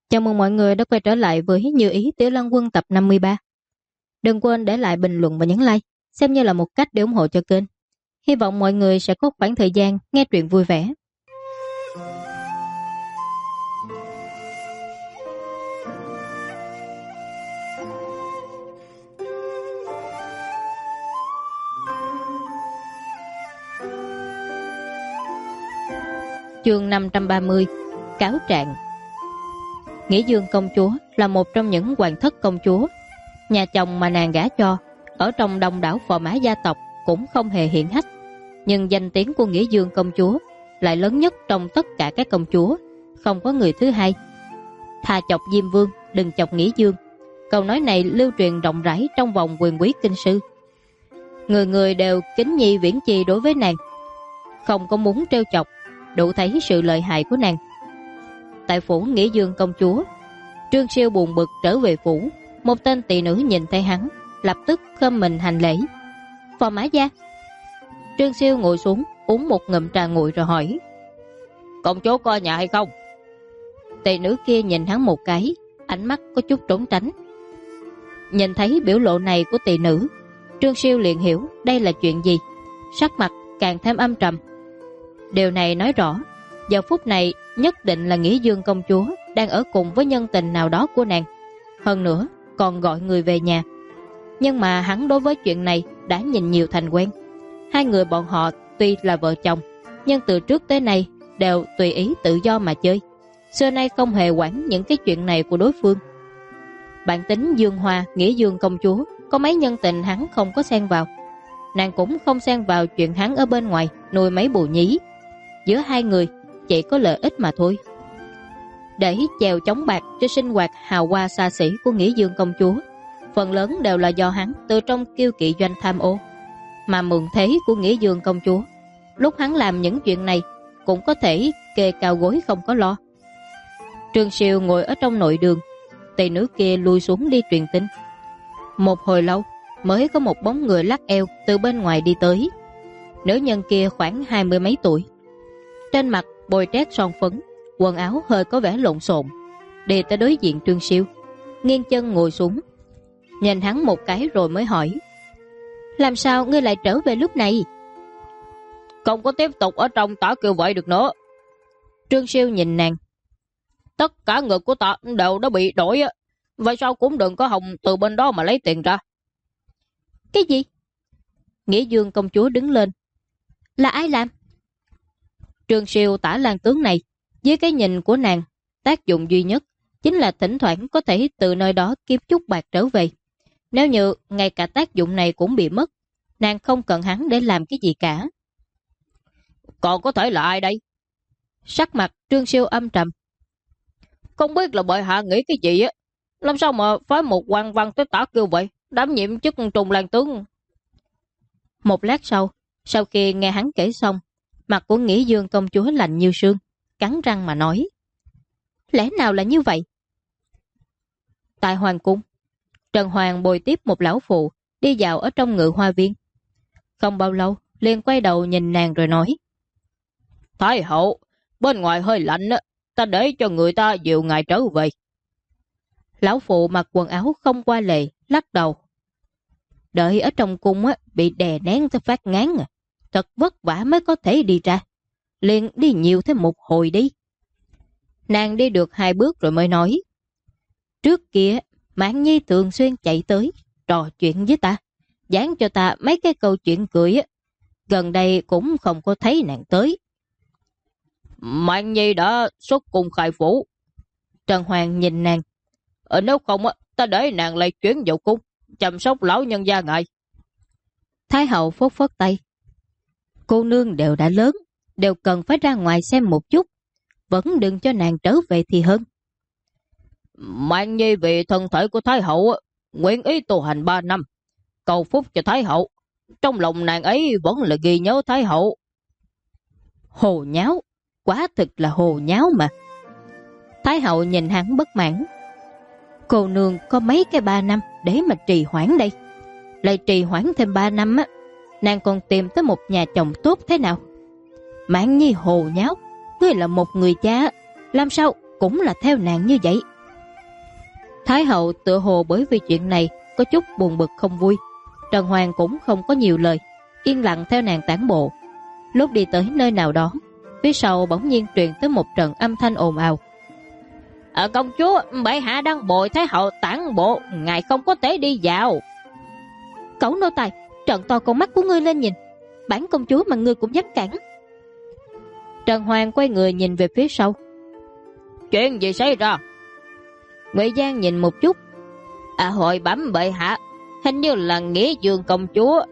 Chào mừng mọi người đã quay trở lại với Như Ý Tiểu Lăng Quân tập 53. Đừng quên để lại bình luận và nhấn like, xem như là một cách để ủng hộ cho kênh. Hy vọng mọi người sẽ có khoảng thời gian nghe truyện vui vẻ. Chương 530 Cáo trạng. Nghĩa Dương công chúa là một trong những hoàng thất công chúa. Nhà chồng mà nàng gả cho ở trong đông đảo phò mã gia tộc cũng không hề hiển hách, nhưng danh tiếng của Nghĩa Dương công chúa lại lớn nhất trong tất cả các công chúa, không có người thứ hai. Thà chọc Diêm Vương, đừng chọc Nghĩa Dương. Câu nói này lưu truyền rộng rãi trong vòng quyền quý kinh sư. Người người đều kính nhi viễn chi đối với nàng, không có muốn trêu chọc, đủ thấy sự lợi hại của nàng. Tại phủ Nghĩa Dương công chúa, Trương Siêu buồn bực trở về phủ. Một tên tỳ nữ nhìn thấy hắn, lập tức khom mình hành lễ. Phò mã gia. Trương Siêu ngồi xuống uống một ngụm trà nguội rồi hỏi: công chúa có nhà hay không? Tỳ nữ kia nhìn hắn một cái, ánh mắt có chút trốn tránh. Nhìn thấy biểu lộ này của tỳ nữ, Trương Siêu liền hiểu đây là chuyện gì, sắc mặt càng thêm âm trầm. Điều này nói rõ giờ phút này nhất định là Nghĩa Dương công chúa đang ở cùng với nhân tình nào đó của nàng, hơn nữa còn gọi người về nhà. Nhưng mà hắn đối với chuyện này đã nhìn nhiều thành quen. Hai người bọn họ tuy là vợ chồng, nhưng từ trước tới nay đều tùy ý tự do mà chơi, xưa nay không hề quản những cái chuyện này của đối phương. Bản tính Dương Hoa, Nghĩa Dương công chúa, có mấy nhân tình hắn không có xen vào. Nàng cũng không xen vào chuyện hắn ở bên ngoài nuôi mấy bồ nhí. Giữa hai người chỉ có lợi ích mà thôi. Để chèo chống bạc cho sinh hoạt hào hoa xa xỉ của Nghĩa Dương công chúa, phần lớn đều là do hắn từ trong kiêu kỵ doanh tham ô mà mượn thế của Nghĩa Dương công chúa. Lúc hắn làm những chuyện này cũng có thể kê cao gối không có lo. Trương Siêu ngồi ở trong nội đường, tỳ nữ kia lui xuống đi truyền tin. Một hồi lâu mới có một bóng người lắc eo từ bên ngoài đi tới. Nữ nhân kia khoảng 20 mấy tuổi, trên mặt bôi trét son phấn, quần áo hơi có vẻ lộn xộn, đi tới đối diện Trương Siêu, nghiêng chân ngồi xuống, nhìn hắn một cái rồi mới hỏi: làm sao ngươi lại trở về lúc này? Không có tiếp tục ở trong tả kêu vậy được nữa. Trương Siêu nhìn nàng: tất cả ngực của ta đều đã bị đổi, vậy sao cũng đừng có hòng từ bên đó mà lấy tiền ra. Cái gì? Nghĩa Dương công chúa đứng lên: là ai làm? Trương Siêu tả lan tướng này, dưới cái nhìn của nàng, tác dụng duy nhất chính là thỉnh thoảng có thể từ nơi đó kiếm chút bạc trở về. Nếu như ngay cả tác dụng này cũng bị mất, nàng không cần hắn để làm cái gì cả. Còn có thể là ai đây? Sắc mặt Trương Siêu âm trầm: không biết là bệ hạ nghĩ cái gì á, làm sao mà phái một quan văn tới tả kêu vậy, đảm nhiệm chức trùng lan tướng. Một lát sau khi nghe hắn kể xong, mặt của Nghĩa Dương công chúa lạnh như sương, cắn răng mà nói: lẽ nào là như vậy? Tại hoàng cung, Trần Hoàng bồi tiếp một lão phụ đi dạo ở trong Ngự Hoa Viên. Không bao lâu liền quay đầu nhìn nàng rồi nói: Thái hậu, bên ngoài hơi lạnh á, ta để cho người ta dịu ngài trở về. Lão phụ mặc quần áo không qua lệ, lắc đầu: đợi ở trong cung á, bị đè nén tới phát ngán à, thật vất vả mới có thể đi ra, liền đi nhiều thêm một hồi đi. Nàng đi được 2 bước rồi mới nói: trước kia Mạn Nhi thường xuyên chạy tới trò chuyện với ta, giảng cho ta mấy cái câu chuyện cười á, gần đây cũng không có thấy nàng tới. Mạn Nhi đã xuất cung khai phủ. Trần Hoàng nhìn nàng: nếu không á, ta để nàng lại chuyển vào cung chăm sóc lão nhân gia ngài. Thái hậu phất phất tay: cô nương đều đã lớn, đều cần phải ra ngoài xem một chút, vẫn đừng cho nàng trở về thì hơn. Mạn Nhi vì thân thể của Thái hậu nguyện ý tu hành 3 năm, cầu phúc cho Thái hậu. Trong lòng nàng ấy vẫn là ghi nhớ Thái hậu. Hồ nháo, quả thực là hồ nháo mà. Thái hậu nhìn hắn bất mãn: cô nương có mấy cái 3 năm để mà trì hoãn đây, lại trì hoãn thêm 3 năm á, nàng còn tìm tới một nhà chồng tốt thế nào? Mạn Nhi hồ nháo, ngươi là một người cha, làm sao cũng là theo nàng như vậy. Thái hậu tựa hồ bởi vì chuyện này có chút buồn bực không vui. Trần Hoàng cũng không có nhiều lời, yên lặng theo nàng tản bộ. Lúc đi tới nơi nào đó, phía sau bỗng nhiên truyền tới một trận âm thanh ồn ào. Công chúa, bệ hạ đang bồi Thái hậu tản bộ, ngài không có thể đi vào. Cẩu nô tài, trợn to con mắt của ngươi lên nhìn, bản công chúa mà ngươi cũng dám cản. Trần Hoàng quay người nhìn về phía sau. Chuyện gì xảy ra? Ngụy Giang nhìn một chút. Hội bẩm bệ hạ, hình như là Nghĩa Dương công chúa.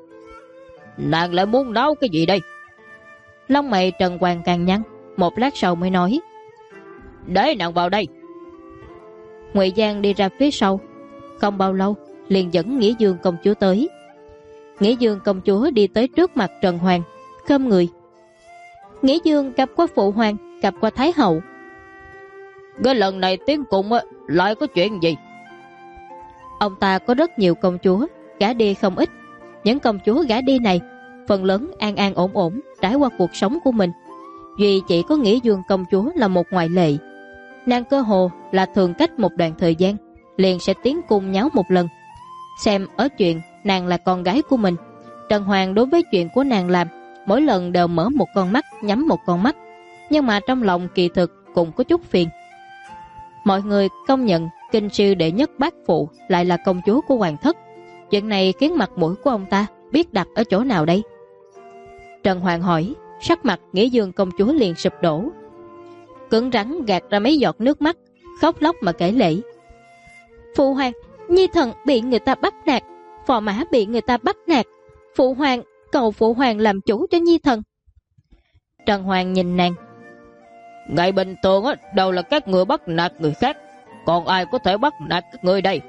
Nàng lại muốn nói cái gì đây? Lông mày Trần Hoàng càng nhăn, một lát sau mới nói. Để nàng vào đây. Ngụy Giang đi ra phía sau. Không bao lâu liền dẫn Nghĩa Dương công chúa tới. Nghĩa Dương công chúa đi tới trước mặt Trần Hoàng, khom người. Nghĩa Dương gặp qua phụ hoàng, gặp qua Thái hậu. Cái lần này tiến cùng lại có chuyện gì? Ông ta có rất nhiều công chúa, gả đi không ít. Những công chúa gả đi này phần lớn an an ổn ổn trải qua cuộc sống của mình. Duy chỉ có Nghĩa Dương công chúa là một ngoại lệ. Nàng cơ hồ là thường cách một đoạn thời gian liền sẽ tiến cung nháo một lần. Xem ở chuyện nàng là con gái của mình, Trần Hoàng đối với chuyện của nàng làm mỗi lần đều mở một con mắt nhắm một con mắt, nhưng mà trong lòng kỳ thực cũng có chút phiền. Mọi người công nhận kinh sư đệ nhất bác phụ lại là công chúa của hoàng thất. Chuyện này khiến mặt mũi của ông ta biết đặt ở chỗ nào đây? Trần Hoàng hỏi, sắc mặt Nghĩa Dương công chúa liền sụp đổ, cứng rắn gạt ra mấy giọt nước mắt, khóc lóc mà kể lể. Phụ hoàng, nhi thần bị người ta bắt nạt, phò mã bị người ta bắt nạt. Phụ hoàng, cầu phụ hoàng làm chủ cho nhi thần. Trần Hoàng nhìn nàng. Ngày bình thường đâu là các người bắt nạt người khác, còn ai có thể bắt nạt các người đây?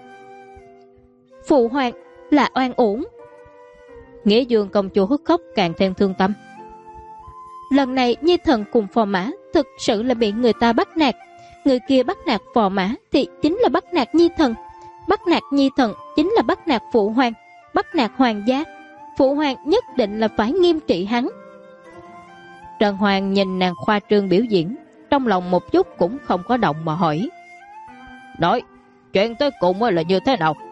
Phụ hoàng, là oan uổng. Nghĩa Dương công chúa khóc càng thêm thương tâm. Lần này nhi thần cùng phò mã thực sự là bị người ta bắt nạt. Người kia bắt nạt phò mã thì chính là bắt nạt nhi thần, bắt nạt nhi thần chính là bắt nạt phụ hoàng, bắt nạt hoàng gia. Phụ hoàng nhất định là phải nghiêm trị hắn. Trần Hoàng nhìn nàng khoa trương biểu diễn, trong lòng một chút cũng không có động mà hỏi. Nói, chuyện tới cùng là như thế nào?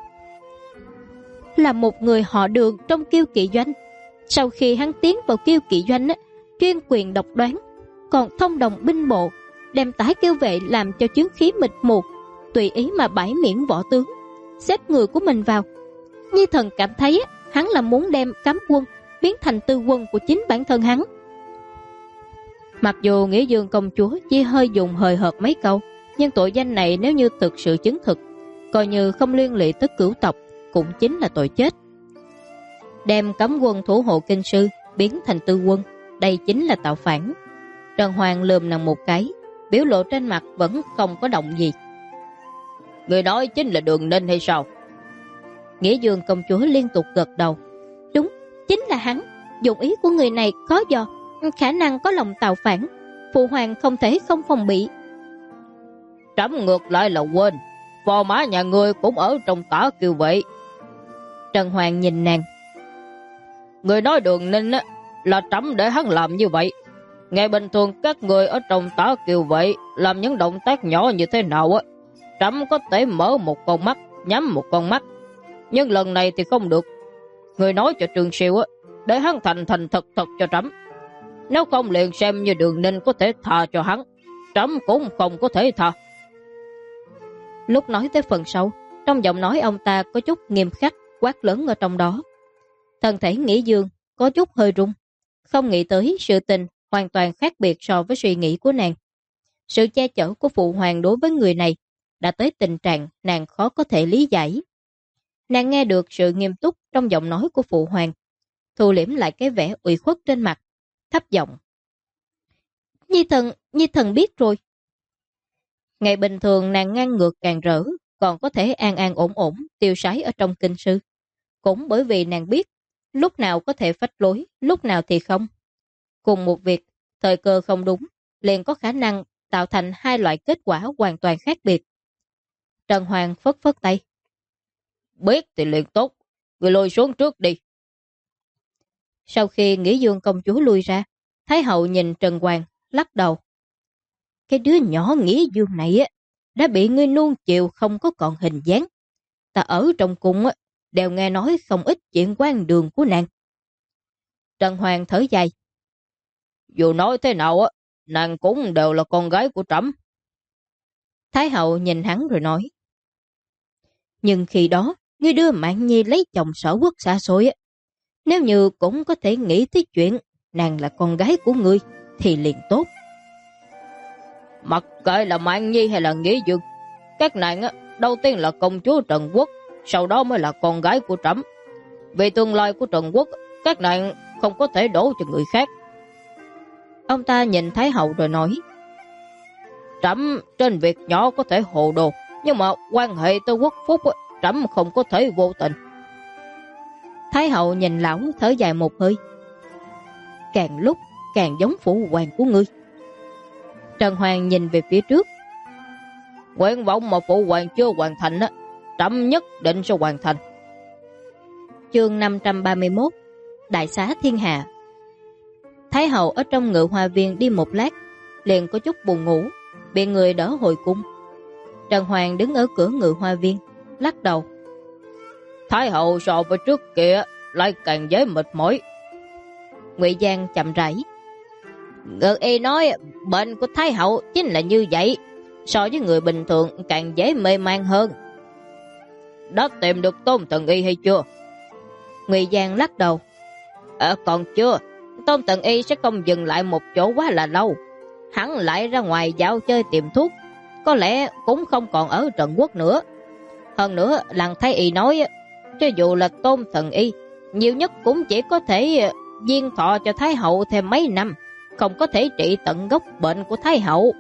Là một người họ Đường trong Kiêu Kỵ doanh. Sau khi hắn tiến vào Kiêu Kỵ doanh chuyên quyền độc đoán, còn thông đồng binh bộ, đem tái kêu vệ làm cho chứng khí mịt mù, tùy ý mà bãi miễn võ tướng, xếp người của mình vào. Nhi thần cảm thấy hắn là muốn đem cấm quân biến thành tư quân của chính bản thân hắn. Mặc dù Nghĩa Dương công chúa chỉ hơi dùng hời hợt mấy câu, nhưng tội danh này nếu như thực sự chứng thực, coi như không liên lụy tới cửu tộc, cũng chính là tội chết. Đem cấm quân thủ hộ kinh sư biến thành tư quân, đây chính là tạo phản. Trần Hoàng lườm nàng một cái, biểu lộ trên mặt vẫn không có động gì. Người nói chính là Đường Ninh hay sao? Nghĩa Dương công chúa liên tục gật đầu. Đúng, chính là hắn. Dụng ý của người này khó dò, khả năng có lòng tạo phản. Phụ hoàng không thể không phòng bị. Trẫm ngược lại là quên, phò mã nhà ngươi cũng ở trong Tả Kiều Vệ. Trần Hoàng nhìn nàng. Người nói Đường Ninh là trẫm để hắn làm như vậy. Ngày bình thường các người ở trong Tả Kiều Vệ làm những động tác nhỏ như thế nào trẫm có thể mở một con mắt nhắm một con mắt, nhưng lần này thì không được. Người nói cho Trường Siêu để hắn thành thành thật thật cho trẫm, nếu không liền xem như Đường Ninh có thể tha cho hắn, trẫm cũng không có thể tha. Lúc nói tới phần sau, trong giọng nói ông ta có chút nghiêm khắc, quát lớn ở trong đó. Thân thể Nghĩa Dương có chút hơi rung, không nghĩ tới sự tình hoàn toàn khác biệt so với suy nghĩ của nàng. Sự che chở của phụ hoàng đối với người này đã tới tình trạng nàng khó có thể lý giải. Nàng nghe được sự nghiêm túc trong giọng nói của phụ hoàng, thu liễm lại cái vẻ ủy khuất trên mặt, thấp giọng. Nhi thần biết rồi. Ngày bình thường nàng ngang ngược càng rỡ, còn có thể an an ổn ổn tiêu sái ở trong kinh sư. Cũng bởi vì nàng biết lúc nào có thể phách lối, lúc nào thì không. Cùng một việc, thời cơ không đúng, liền có khả năng tạo thành hai loại kết quả hoàn toàn khác biệt. Trần Hoàng phất phất tay. Biết thì liền tốt, người lùi xuống trước đi. Sau khi Nghĩa Dương công chúa lui ra, Thái hậu nhìn Trần Hoàng, lắc đầu. Cái đứa nhỏ Nghĩa Dương này đã bị ngươi nuông chiều không có còn hình dáng. Ta ở trong cung đều nghe nói không ít chuyện quan đường của nàng. Trần Hoàng thở dài. Dù nói thế nào nàng cũng đều là con gái của trẫm. Thái hậu nhìn hắn rồi nói. Nhưng khi đó, ngươi đưa Mạn Nhi lấy chồng Sở Quốc xa xôi nếu như cũng có thể nghĩ tới chuyện nàng là con gái của ngươi thì liền tốt. Mặc kệ là Mạn Nhi hay là Nghĩa Dương, các nàng đầu tiên là công chúa Trần Quốc, sau đó mới là con gái của trẫm. Vì tương lai của Trần Quốc, các nàng không có thể đổ cho người khác. Ông ta nhìn Thái hậu rồi nói. Trẫm trên việc nhỏ có thể hồ đồ, nhưng mà quan hệ tới quốc phúc trẫm không có thể vô tình. Thái hậu nhìn lão thở dài một hơi. Càng lúc càng giống phụ hoàng của ngươi. Trần Hoàng nhìn về phía trước. Nguyện vọng mà phụ hoàng chưa hoàn thành trẫm nhất định sẽ hoàn thành. Chương 531 Đại xá thiên hạ. Thái hậu ở trong ngự hoa viên đi một lát, liền có chút buồn ngủ, bị người đỡ hồi cung. Trần Hoàng đứng ở cửa ngự hoa viên, lắc đầu. Thái hậu so với trước kia lại càng dễ mệt mỏi. Ngụy Giang chậm rãi. Ngự y nói bệnh của Thái hậu chính là như vậy, so với người bình thường càng dễ mê man hơn. Đã tìm được Tôn Thần Y hay chưa? Ngụy Giang lắc đầu. Còn chưa. Tôn Thần Y sẽ không dừng lại một chỗ quá là lâu. Hắn lại ra ngoài dạo chơi tìm thuốc, có lẽ cũng không còn ở Trần Quốc nữa. Hơn nữa làng Thái Y nói cho dù là Tôn Thần Y nhiều nhất cũng chỉ có thể diên thọ cho Thái hậu thêm mấy năm, không có thể trị tận gốc bệnh của Thái hậu.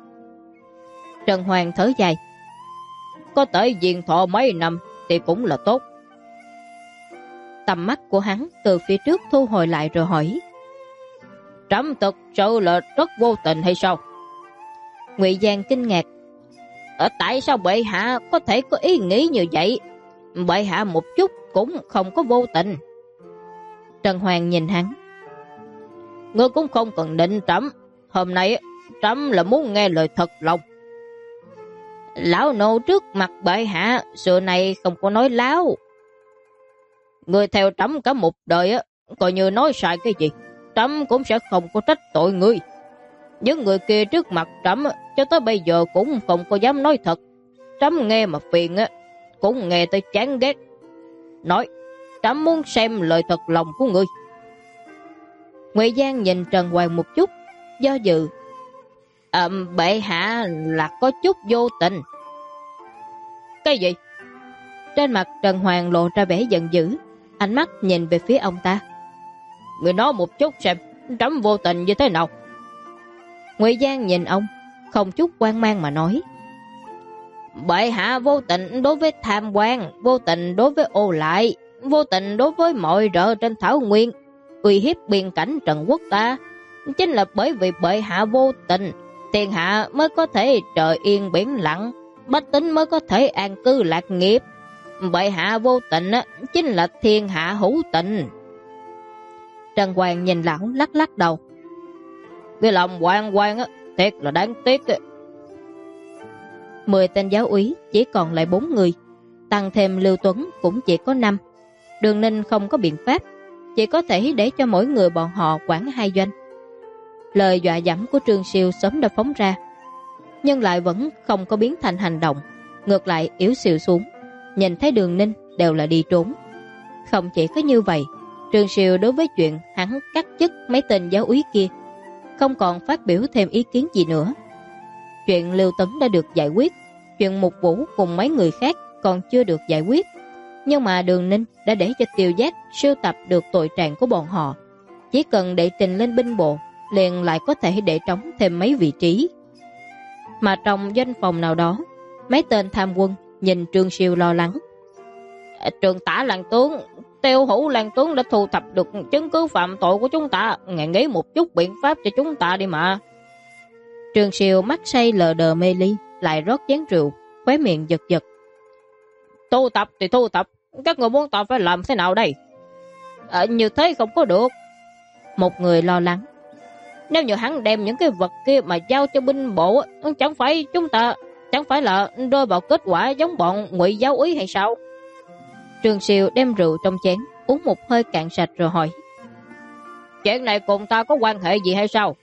Trần Hoàng thở dài. Có thể diên thọ mấy năm thì cũng là tốt. Tầm mắt của hắn từ phía trước thu hồi lại rồi hỏi. Trẫm thực sự là rất vô tình hay sao? Ngụy Giang kinh ngạc. Tại sao bệ hạ có thể có ý nghĩ như vậy? Bệ hạ một chút cũng không có vô tình. Trần Hoàng nhìn hắn. Ngươi cũng không cần định trẫm. Hôm nay trẫm là muốn nghe lời thật lòng. Lão nô trước mặt bệ hạ xưa này không có nói láo. Ngươi theo trẫm cả một đời coi như nói sai cái gì, trẫm cũng sẽ không có trách tội ngươi. Những người kia trước mặt trẫm cho tới bây giờ cũng không có dám nói thật. Trẫm nghe mà phiền cũng nghe tới chán ghét. Nói, trẫm muốn xem lời thật lòng của ngươi. Ngụy Giang nhìn Trần Hoàng một chút, do dự. Bệ hạ là có chút vô tình. Cái gì? Trên mặt Trần Hoàng lộ ra vẻ giận dữ, ánh mắt nhìn về phía ông ta. Người nói một chút xem, trẫm vô tình như thế nào? Ngụy Giang nhìn ông, không chút hoang mang mà nói. Bệ hạ vô tình đối với tham quan, vô tình đối với ô lại, vô tình đối với mọi rợ trên thảo nguyên, uy hiếp biên cảnh Trần Quốc ta. Chính là bởi vì bệ hạ vô tình, thiên hạ mới có thể trời yên biển lặng, bách tính mới có thể an cư lạc nghiệp. Bệ hạ vô tình chính là thiên hạ hữu tình. Trần Hoàng nhìn lão lắc lắc đầu. Cái lòng quan quan thiệt là đáng tiếc. 10 tên giáo úy chỉ còn lại 4 người, tăng thêm Lưu Tuấn cũng chỉ có 5. Đường Ninh không có biện pháp, chỉ có thể để cho mỗi người bọn họ quản 2 doanh. Lời dọa dẫm của Trương Siêu sớm đã phóng ra, nhưng lại vẫn không có biến thành hành động, ngược lại yếu xìu xuống. Nhìn thấy Đường Ninh đều là đi trốn. Không chỉ có như vậy, Trương Siêu đối với chuyện hắn cắt chức mấy tên giáo úy kia không còn phát biểu thêm ý kiến gì nữa. Chuyện Lưu Tấn đã được giải quyết, chuyện Mục Vũ cùng mấy người khác còn chưa được giải quyết, nhưng mà Đường Ninh đã để cho Tiêu Giác sưu tập được tội trạng của bọn họ. Chỉ cần đệ trình lên binh bộ, liền lại có thể để trống thêm mấy vị trí. Mà trong doanh phòng nào đó, mấy tên tham quân nhìn Trương Siêu lo lắng. Trường tả Lan tướng, Tiêu Hữu Lan tướng đã thu thập được chứng cứ phạm tội của chúng ta, ngài nghĩ một chút biện pháp cho chúng ta đi mà. Trương Siêu mắt say lờ đờ mê ly, lại rót chén rượu, khóe miệng giật giật. Thu thập thì thu thập, các người muốn ta phải làm thế nào đây? Như thế không có được. Một người lo lắng. Nếu như hắn đem những cái vật kia mà giao cho binh bộ, chẳng phải chúng ta chẳng phải là rơi vào kết quả giống bọn Ngụy giáo úy hay sao? Trương Siêu đem rượu trong chén uống một hơi cạn sạch rồi hỏi: Chuyện này cùng ta có quan hệ gì hay sao?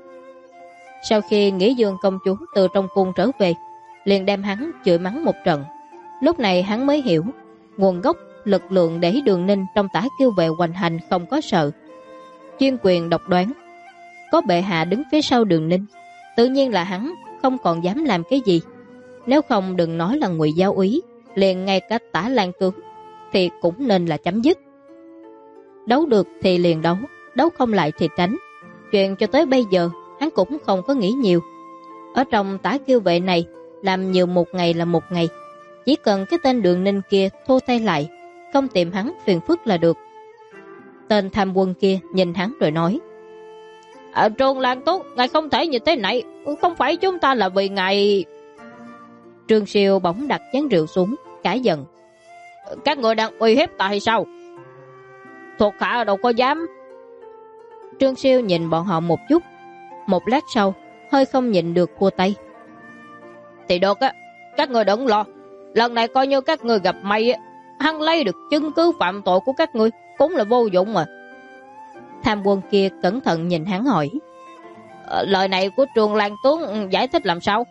Sau khi Nghĩa Dương công chúa từ trong cung trở về, liền đem hắn chửi mắng một trận. Lúc này hắn mới hiểu nguồn gốc lực lượng để Đường Ninh trong Tả Kiêu Vệ hoành hành không có sợ. Chuyên quyền độc đoán, có bệ hạ đứng phía sau Đường Ninh, tự nhiên là hắn không còn dám làm cái gì. Nếu không đừng nói là Ngụy giáo úy, liền ngay cả Tả Lan tướng thì cũng nên là chấm dứt. Đấu được thì liền đấu, đấu không lại thì tránh. Chuyện cho tới bây giờ hắn cũng không có nghĩ nhiều. Ở trong Tả Kiêu Vệ này, làm nhiều một ngày là một ngày. Chỉ cần cái tên Đường Ninh kia thô tay lại, không tìm hắn phiền phức là được. Tên tham quân kia nhìn hắn rồi nói: Trương Lan Tuấn, ngài không thể như thế này, không phải chúng ta là vì ngài. Trương Siêu bỗng đặt chén rượu xuống, cãi giận: Các người đang uy hiếp ta hay sao? Thuộc hạ đâu có dám. Trương Siêu nhìn bọn họ một chút, một lát sau hơi không nhịn được khua tay: Thì được á, các người đừng lo, lần này coi như các người gặp may á, hắn lấy được chứng cứ phạm tội của các người cũng là vô dụng mà. Tham quân kia cẩn thận nhìn hắn hỏi: Lời này của Trương Lan Tuấn giải thích làm sao?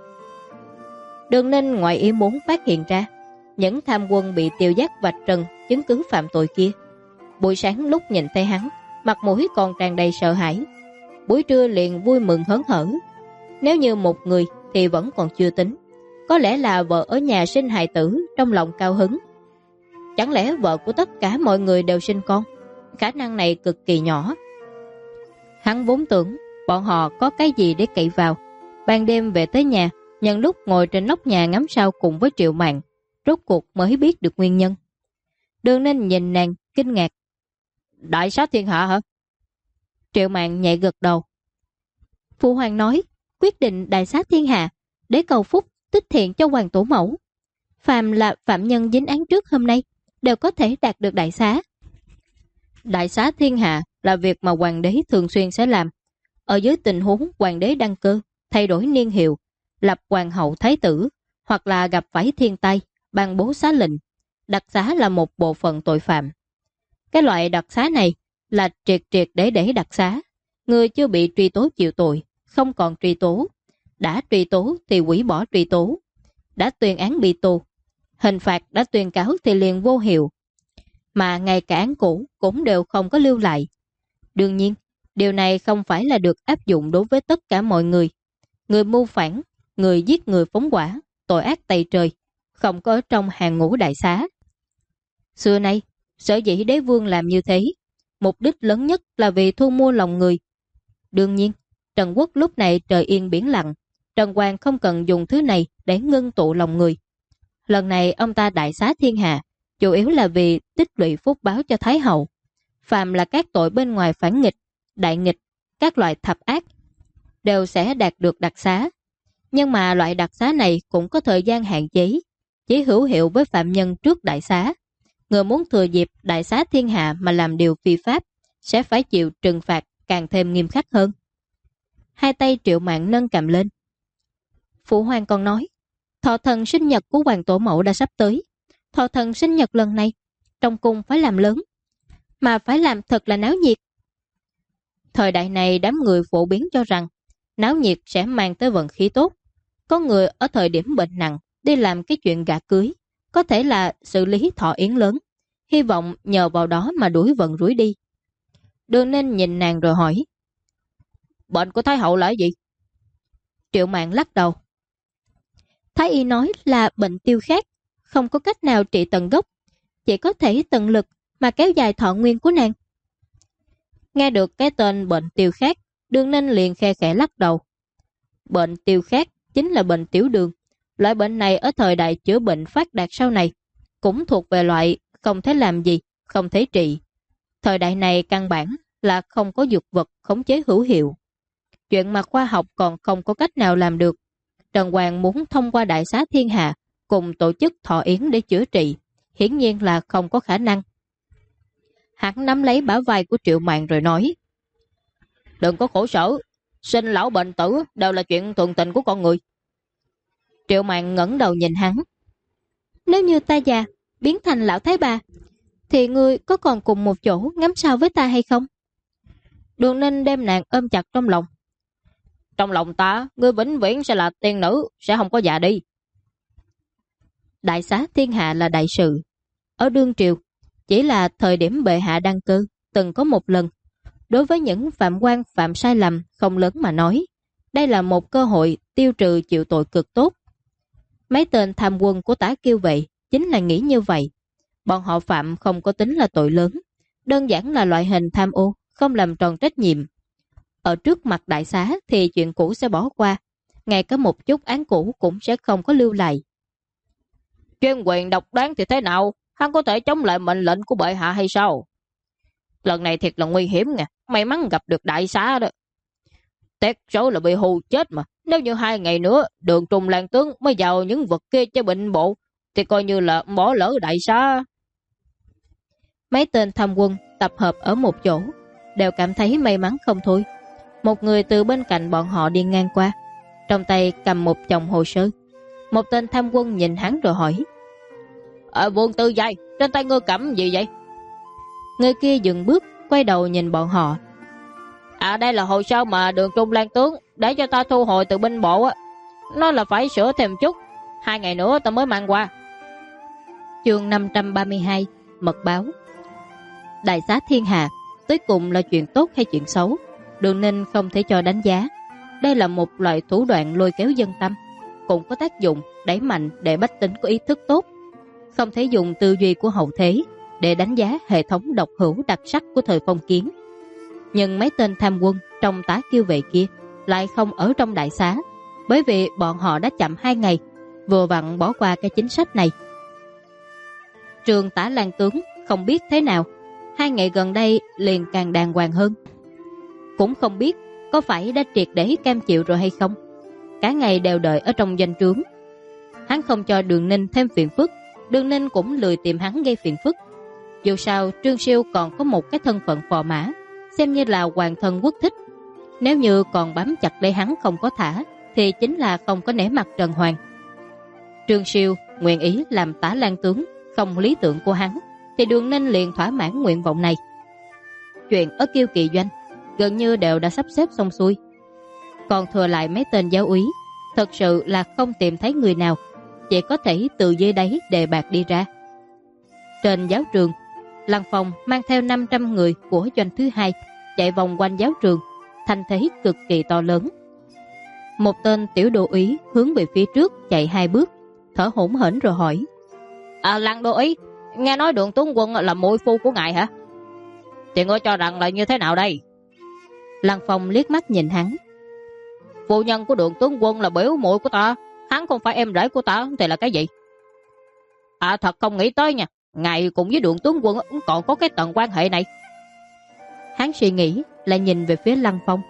Đường Ninh ngoài ý muốn phát hiện ra những tham quân bị Tiêu Giác vạch trần chứng cứ phạm tội kia. Buổi sáng lúc nhìn thấy hắn, mặt mũi còn tràn đầy sợ hãi, buổi trưa liền vui mừng hớn hở. Nếu như một người thì vẫn còn chưa tính, có lẽ là vợ ở nhà sinh hài tử, trong lòng cao hứng. Chẳng lẽ vợ của tất cả mọi người đều sinh con? Khả năng này cực kỳ nhỏ. Hắn vốn tưởng bọn họ có cái gì để cậy vào. Ban đêm về tới nhà, nhân lúc ngồi trên nóc nhà ngắm sao cùng với Triệu Mạn, rốt cuộc mới biết được nguyên nhân. Đường Ninh nhìn nàng kinh ngạc: Đại sát thiên hạ hả? Triệu Mạn nhẹ gật đầu. Phụ hoàng nói quyết định đại sát thiên hạ để cầu phúc tích thiện cho hoàng tổ mẫu. Phàm là phạm nhân dính án trước hôm nay đều có thể đạt được đại xá. Đại xá thiên hạ là việc mà hoàng đế thường xuyên sẽ làm. Ở dưới tình huống hoàng đế đăng cơ, thay đổi niên hiệu, lập hoàng hậu thái tử, hoặc là gặp phải thiên tai, ban bố xá lệnh. Đặc xá là một bộ phận tội phạm. Cái loại đặc xá này là triệt để đặc xá. Người chưa bị truy tố chịu tội, không còn truy tố. Đã truy tố thì hủy bỏ truy tố. Đã tuyên án bị tù, hình phạt đã tuyên cáo thì liền vô hiệu. Mà ngay cả án cũ cũng đều không có lưu lại. Đương nhiên, điều này không phải là được áp dụng đối với tất cả mọi người. Người mưu phản, người giết người phóng hỏa, tội ác tày trời, không có ở trong hàng ngũ đại xá. Xưa nay, sở dĩ đế vương làm như thế, mục đích lớn nhất là vì thu mua lòng người. Đương nhiên, Trần Quốc lúc này trời yên biển lặng, Trần Hoàng không cần dùng thứ này để ngưng tụ lòng người. Lần này ông ta đại xá thiên hạ, chủ yếu là vì tích lũy phúc báo cho Thái hậu. Phàm là các tội bên ngoài phản nghịch, đại nghịch, các loại thập ác, đều sẽ đạt được đặc xá. Nhưng mà loại đặc xá này cũng có thời gian hạn chế, chỉ hữu hiệu với phạm nhân trước đại xá. Người muốn thừa dịp đại xá thiên hạ mà làm điều phi pháp, sẽ phải chịu trừng phạt càng thêm nghiêm khắc hơn. Hai tay Triệu Mạn nâng cầm lên. Phụ hoàng còn nói, thọ thần sinh nhật của hoàng tổ mẫu đã sắp tới. Thọ thần sinh nhật lần này, trong cung phải làm lớn, mà phải làm thật là náo nhiệt. Thời đại này đám người phổ biến cho rằng náo nhiệt sẽ mang tới vận khí tốt. Có người ở thời điểm bệnh nặng đi làm cái chuyện gả cưới, có thể là xử lý thọ yến lớn, hy vọng nhờ vào đó mà đuổi vận rủi đi. Đường Ninh nhìn nàng rồi hỏi, bệnh của Thái hậu là gì? Triệu Mạn lắc đầu. Thái y nói là bệnh tiêu khát, không có cách nào trị tận gốc, chỉ có thể tận lực mà kéo dài thọ nguyên của nàng. Nghe được cái tên bệnh tiêu khát, Đường Ninh liền khe khẽ lắc đầu. Bệnh tiêu khát chính là bệnh tiểu đường. Loại bệnh này ở thời đại chữa bệnh phát đạt sau này cũng thuộc về loại không thể làm gì, không thể trị. Thời đại này căn bản là không có dược vật khống chế hữu hiệu. Chuyện mà khoa học còn không có cách nào làm được. Trần Hoàng muốn thông qua đại xá thiên hạ cùng tổ chức thọ yến để chữa trị, hiển nhiên là không có khả năng. Hắn nắm lấy bả vai của Triệu Mạn rồi nói, đừng có khổ sở, sinh lão bệnh tử đều là chuyện thường tình của con người. Triệu Mạn ngẩng đầu nhìn hắn. Nếu như ta già, biến thành lão thái bà, thì ngươi có còn cùng một chỗ ngắm sao với ta hay không? Đường Ninh đem nàng ôm chặt trong lòng. Trong lòng ta, ngươi vĩnh viễn sẽ là tiên nữ, sẽ không có già đi. Đại xá thiên hạ là đại sự. Ở đương triều, chỉ là thời điểm bệ hạ đăng cơ, từng có một lần. Đối với những phạm quan phạm sai lầm không lớn mà nói, đây là một cơ hội tiêu trừ chịu tội cực tốt. Mấy tên tham quân của Tả Kiêu Vệ chính là nghĩ như vậy. Bọn họ phạm không có tính là tội lớn, đơn giản là loại hình tham ô, không làm tròn trách nhiệm. Ở trước mặt đại xá thì chuyện cũ sẽ bỏ qua, ngay cả một chút án cũ cũng sẽ không có lưu lại. Chuyên quyền độc đoán thì thế nào? Hắn có thể chống lại mệnh lệnh của bệ hạ hay sao? Lần này thiệt là nguy hiểm nè, may mắn gặp được đại xá đó. Tét số là bị hù chết mà. Nếu như 2 ngày nữa Đường Trùng Lan tướng mới vào những vật kia cho bệnh bộ, thì coi như là bỏ lỡ đại xá. Mấy tên tham quân tập hợp ở một chỗ đều cảm thấy may mắn không thôi. Một người từ bên cạnh bọn họ đi ngang qua, trong tay cầm một chồng hồ sơ. Một tên tham quân nhìn hắn rồi hỏi: Vương Tư Giai, trên tay ngươi cầm gì vậy? Người kia dừng bước, quay đầu nhìn bọn họ. Đây là hồ sơ mà Đường Trung Lan tướng để cho ta thu hồi từ binh bộ á. Nó là phải sửa thêm chút, 2 ngày nữa ta mới mang qua. Chương 532 Mật báo. Đại xá thiên hạ, tới cùng là chuyện tốt hay chuyện xấu, Đường Ninh không thể cho đánh giá. Đây là một loại thủ đoạn lôi kéo dân tâm, cũng có tác dụng đẩy mạnh để bách tính có ý thức tốt. Không thể dùng tư duy của hậu thế để đánh giá hệ thống độc hữu đặc sắc của thời phong kiến. Nhưng mấy tên tham quân trong Tả Kiêu Vệ kia lại không ở trong đại xá, bởi vì bọn họ đã chậm 2 ngày, vừa vặn bỏ qua cái chính sách này. Trường Tả Lan tướng không biết thế nào, 2 ngày gần đây liền càng đàng hoàng hơn. Cũng không biết có phải đã triệt để cam chịu rồi hay không, cả ngày đều đợi ở trong doanh trướng. Hắn không cho Đường Ninh thêm phiền phức, Đường Ninh cũng lười tìm hắn gây phiền phức. Dù sao Trương Siêu còn có một cái thân phận phò mã, xem như là hoàng thân quốc thích. Nếu như còn bám chặt lấy hắn không có thả, thì chính là không có nể mặt Trần Hoàng. Trương Siêu nguyện ý làm Tả Lan tướng không lý tưởng của hắn, thì Đường Ninh liền thỏa mãn nguyện vọng này. Chuyện ở Kiêu Kỳ Doanh gần như đều đã sắp xếp xong xuôi, còn thừa lại mấy tên giáo úy. Thật sự là không tìm thấy người nào, chỉ có thể từ dưới đáy đề bạt đi ra. Trên giáo trường, Lăng Phong mang theo 500 người của doanh thứ 2 chạy vòng quanh giáo trường, thành thế cực kỳ to lớn. Một tên tiểu đô úy hướng về phía trước chạy 2 bước, thở hổn hển rồi hỏi: Lăng đô úy, nghe nói Đường tướng quân là muội phu của ngài hả? Thì ngươi cho rằng là như thế nào đây? Lăng Phong liếc mắt nhìn hắn. Phu nhân của Đường tướng quân là biểu muội của ta, hắn không phải em rể của ta thì là cái gì? Thật không nghĩ tới nha, ngài cùng với Đường tướng quân còn có cái tầng quan hệ này. Hắn suy nghĩ lại nhìn về phía Lăng Phong.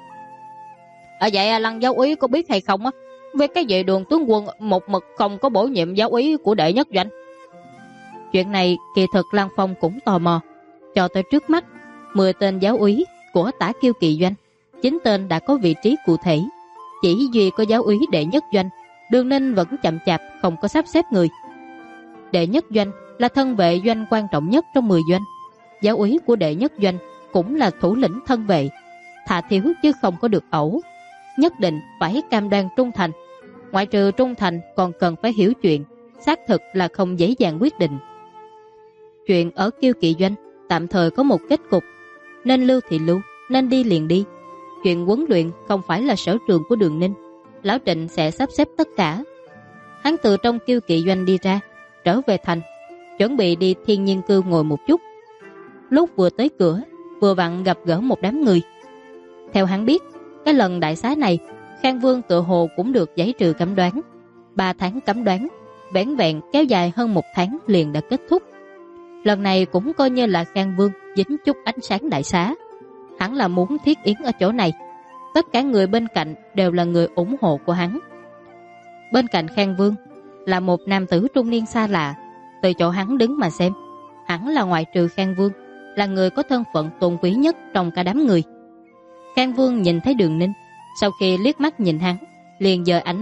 Vậy Lăng giáo úy có biết hay không á, về cái gì Đường tướng quân một mực không có bổ nhiệm giáo úy của đệ nhất doanh? Chuyện này kỳ thực Lăng Phong cũng tò mò. Cho tới trước mắt 10 tên giáo úy của Tả Kiêu Kỳ Doanh, 9 tên đã có vị trí cụ thể, chỉ duy có giáo úy đệ nhất doanh Đường Ninh vẫn chậm chạp không có sắp xếp người. Đệ nhất doanh là thân vệ doanh quan trọng nhất trong 10 doanh. Giáo úy của đệ nhất doanh cũng là thủ lĩnh thân vệ, thà thiếu chứ không có được ẩu. Nhất định phải cam đoan trung thành, ngoại trừ trung thành còn cần phải hiểu chuyện, xác thực là không dễ dàng quyết định. Chuyện ở Kiêu Kỵ Doanh tạm thời có một kết cục, nên lưu thì lưu, nên đi liền đi. Chuyện huấn luyện không phải là sở trường của Đường Ninh, Lão Trịnh sẽ sắp xếp tất cả. Hắn từ trong Kiêu Kỵ Doanh đi ra, trở về thành, chuẩn bị đi Thiên Nhiên Cư ngồi một chút. Lúc vừa tới cửa, vừa vặn gặp gỡ một đám người. Theo hắn biết, cái lần đại xá này, Khang Vương tự hồ cũng được giải trừ cấm đoán. 3 tháng cấm đoán, vẻn vẹn kéo dài hơn 1 tháng liền đã kết thúc. Lần này cũng coi như là Khang Vương dính chút ánh sáng đại xá. Hắn là muốn thiết yến ở chỗ này. Tất cả người bên cạnh đều là người ủng hộ của hắn. Bên cạnh Khang Vương là một nam tử trung niên xa lạ. Từ chỗ hắn đứng mà xem, hắn là ngoại trừ Khang Vương, là người có thân phận tôn quý nhất trong cả đám người. Khang Vương nhìn thấy Đường Ninh, sau khi liếc mắt nhìn hắn, liền dời ánh mắt,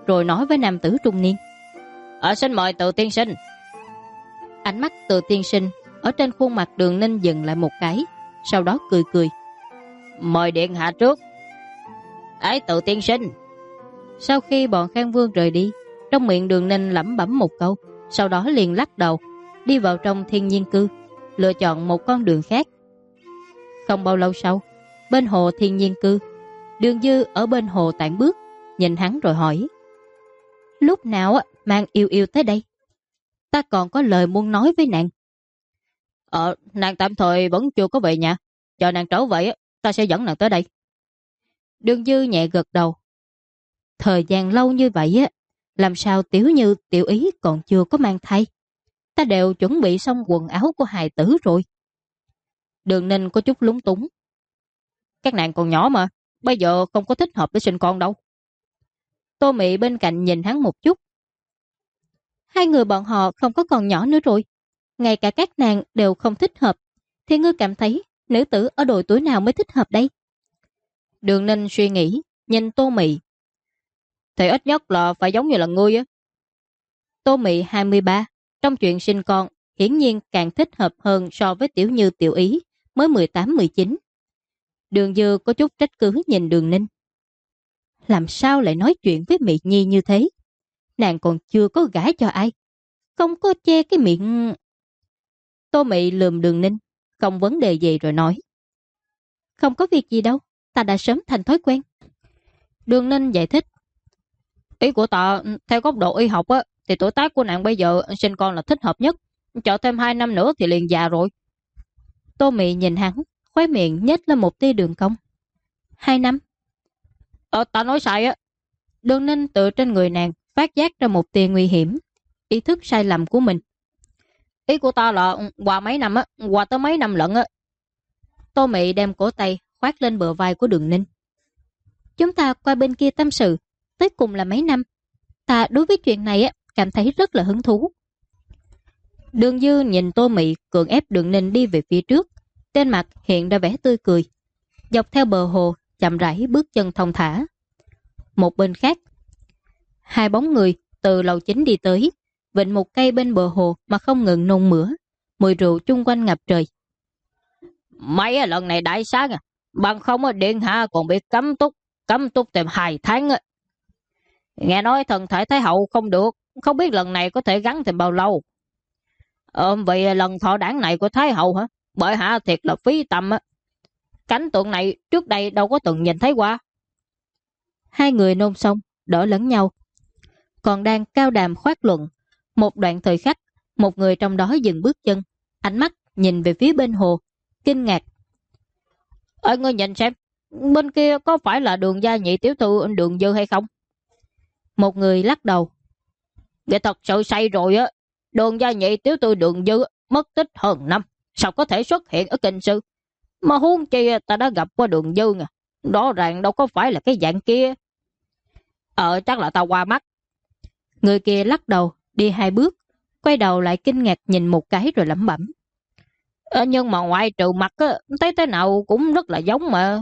rồi nói với nam tử trung niên. Xin mời Từ tiên sinh. Ánh mắt Từ tiên sinh ở trên khuôn mặt Đường Ninh dừng lại một cái, sau đó cười cười. Mời điện hạ trước. Ấy Từ tiên sinh. Sau khi bọn Khang Vương rời đi, trong miệng Đường Ninh lẩm bẩm một câu, sau đó liền lắc đầu, đi vào trong thiên nhiên cư, lựa chọn một con đường khác. Không bao lâu sau, bên hồ thiên nhiên cư, Đường Dư ở bên hồ tản bước, nhìn hắn rồi hỏi. Lúc nào mang yêu yêu tới đây? Ta còn có lời muốn nói với nàng. Nàng tạm thời vẫn chưa có về nhà. Chờ nàng trở về, ta sẽ dẫn nàng tới đây. Đường Dư nhẹ gật đầu. Thời gian lâu như vậy, làm sao Tiểu Như Tiểu Ý còn chưa có mang thai? Ta đều chuẩn bị xong quần áo của hài tử rồi. Đường Ninh có chút lúng túng. Các nàng còn nhỏ mà, bây giờ không có thích hợp để sinh con đâu. Tô Mị bên cạnh nhìn hắn một chút. Hai người bọn họ không có còn nhỏ nữa rồi. Ngay cả các nàng đều không thích hợp. Thì ngươi cảm thấy nữ tử ở độ tuổi nào mới thích hợp đây? Đường Ninh suy nghĩ, nhìn Tô Mị. Thì ít nhất là phải giống như là ngươi á. Tô Mị 23, trong chuyện sinh con, hiển nhiên càng thích hợp hơn so với Tiểu Như Tiểu Ý, mới 18-19. Đường Dư có chút trách cứ nhìn Đường Ninh. Làm sao lại nói chuyện với Mị Nhi như thế? Nàng còn chưa có gả cho ai. Không có che cái miệng. Tô Mị lườm Đường Ninh, không vấn đề gì rồi nói. Không có việc gì đâu, ta đã sớm thành thói quen. Đường Ninh giải thích. Ý của ta, theo góc độ y học thì tuổi tác của nàng bây giờ sinh con là thích hợp nhất. Chờ thêm 2 năm nữa thì liền già rồi. Tô Mị nhìn hắn, khóe miệng nhếch lên một tia đường cong. 2 năm? Ta nói sai á. Đường Ninh tự trên người nàng phát giác ra một tia nguy hiểm, ý thức sai lầm của mình. Ý của ta là qua mấy năm qua tới mấy năm lận á. Tô Mị đem cổ tay khoát lên bờ vai của Đường Ninh. Chúng ta qua bên kia tâm sự, tới cùng là mấy năm. Ta đối với chuyện này cảm thấy rất là hứng thú. Đường Dư nhìn Tô Mị cưỡng ép Đường Ninh đi về phía trước, trên mặt hiện ra vẻ tươi cười. Dọc theo bờ hồ, chậm rãi bước chân thong thả. Một bên khác, hai bóng người từ lầu chính đi tới, vịnh một cây bên bờ hồ mà không ngừng nôn mửa, mùi rượu chung quanh ngập trời. Mấy lần này đại sáng bằng không điện hạ còn bị cấm túc thêm 2 tháng. Nghe nói thần thể Thái Hậu không được, không biết lần này có thể gắn thêm bao lâu. Vậy lần thọ đản này của Thái Hậu hả? Bởi hạ thiệt là phí tầm á. Cảnh tượng này trước đây đâu có từng nhìn thấy qua. Hai người nôn xong, đỡ lẫn nhau. Còn đang cao đàm khoát luận, một đoạn thời khắc, một người trong đó dừng bước chân, ánh mắt nhìn về phía bên hồ, kinh ngạc. Ngươi nhìn xem, bên kia có phải là Đường gia nhị tiểu thư Đường Dư hay không? Một người lắc đầu. Vậy thật sự say rồi á. Đường gia nhị tiểu thư Đường Dư mất tích hơn năm, sao có thể xuất hiện ở kinh sư? Mà huống chi ta đã gặp qua Đường Dư nè, rõ ràng đâu có phải là cái dạng kia. Chắc là ta qua mắt. Người kia lắc đầu, đi 2 bước, quay đầu lại kinh ngạc nhìn một cái rồi lẩm bẩm. Nhưng mà ngoại trừ mặt thấy thế nào cũng rất là giống mà.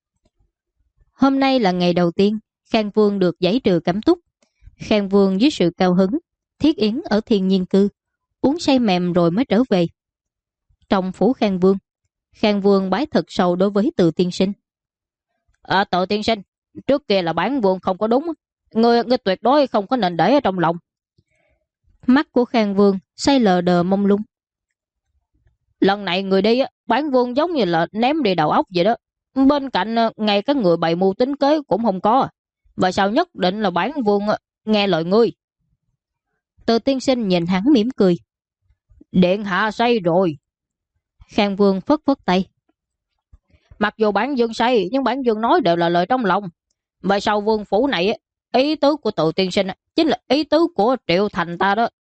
Hôm nay là ngày đầu tiên Khang Vương được giải trừ cấm túc. Khang Vương dưới sự cao hứng, thiết yến ở thiên nhiên cư, uống say mềm rồi mới trở về. Trong phủ Khang Vương bái thật sâu đối với Từ tiên sinh. Từ tiên sinh, trước kia là bản Vương không có đúng. Ngươi tuyệt đối không có nên để ở trong lòng. Mắt của Khang Vương say lờ đờ mông lung. Lần này người đi bản Vương giống như là ném đi đầu óc vậy đó. Bên cạnh ngay các người bày mưu tính kế cũng không có. Và sao nhất định là bản Vương nghe lời ngươi? Từ tiên sinh nhìn hắn mỉm cười. Điện hạ say rồi. Khang Vương phất phất tay. Mặc dù bản Vương say, nhưng bản Vương nói đều là lời trong lòng. Và sau vương phủ này, ý tứ của Từ tiên sinh chính là ý tứ của Triệu Thành ta đó.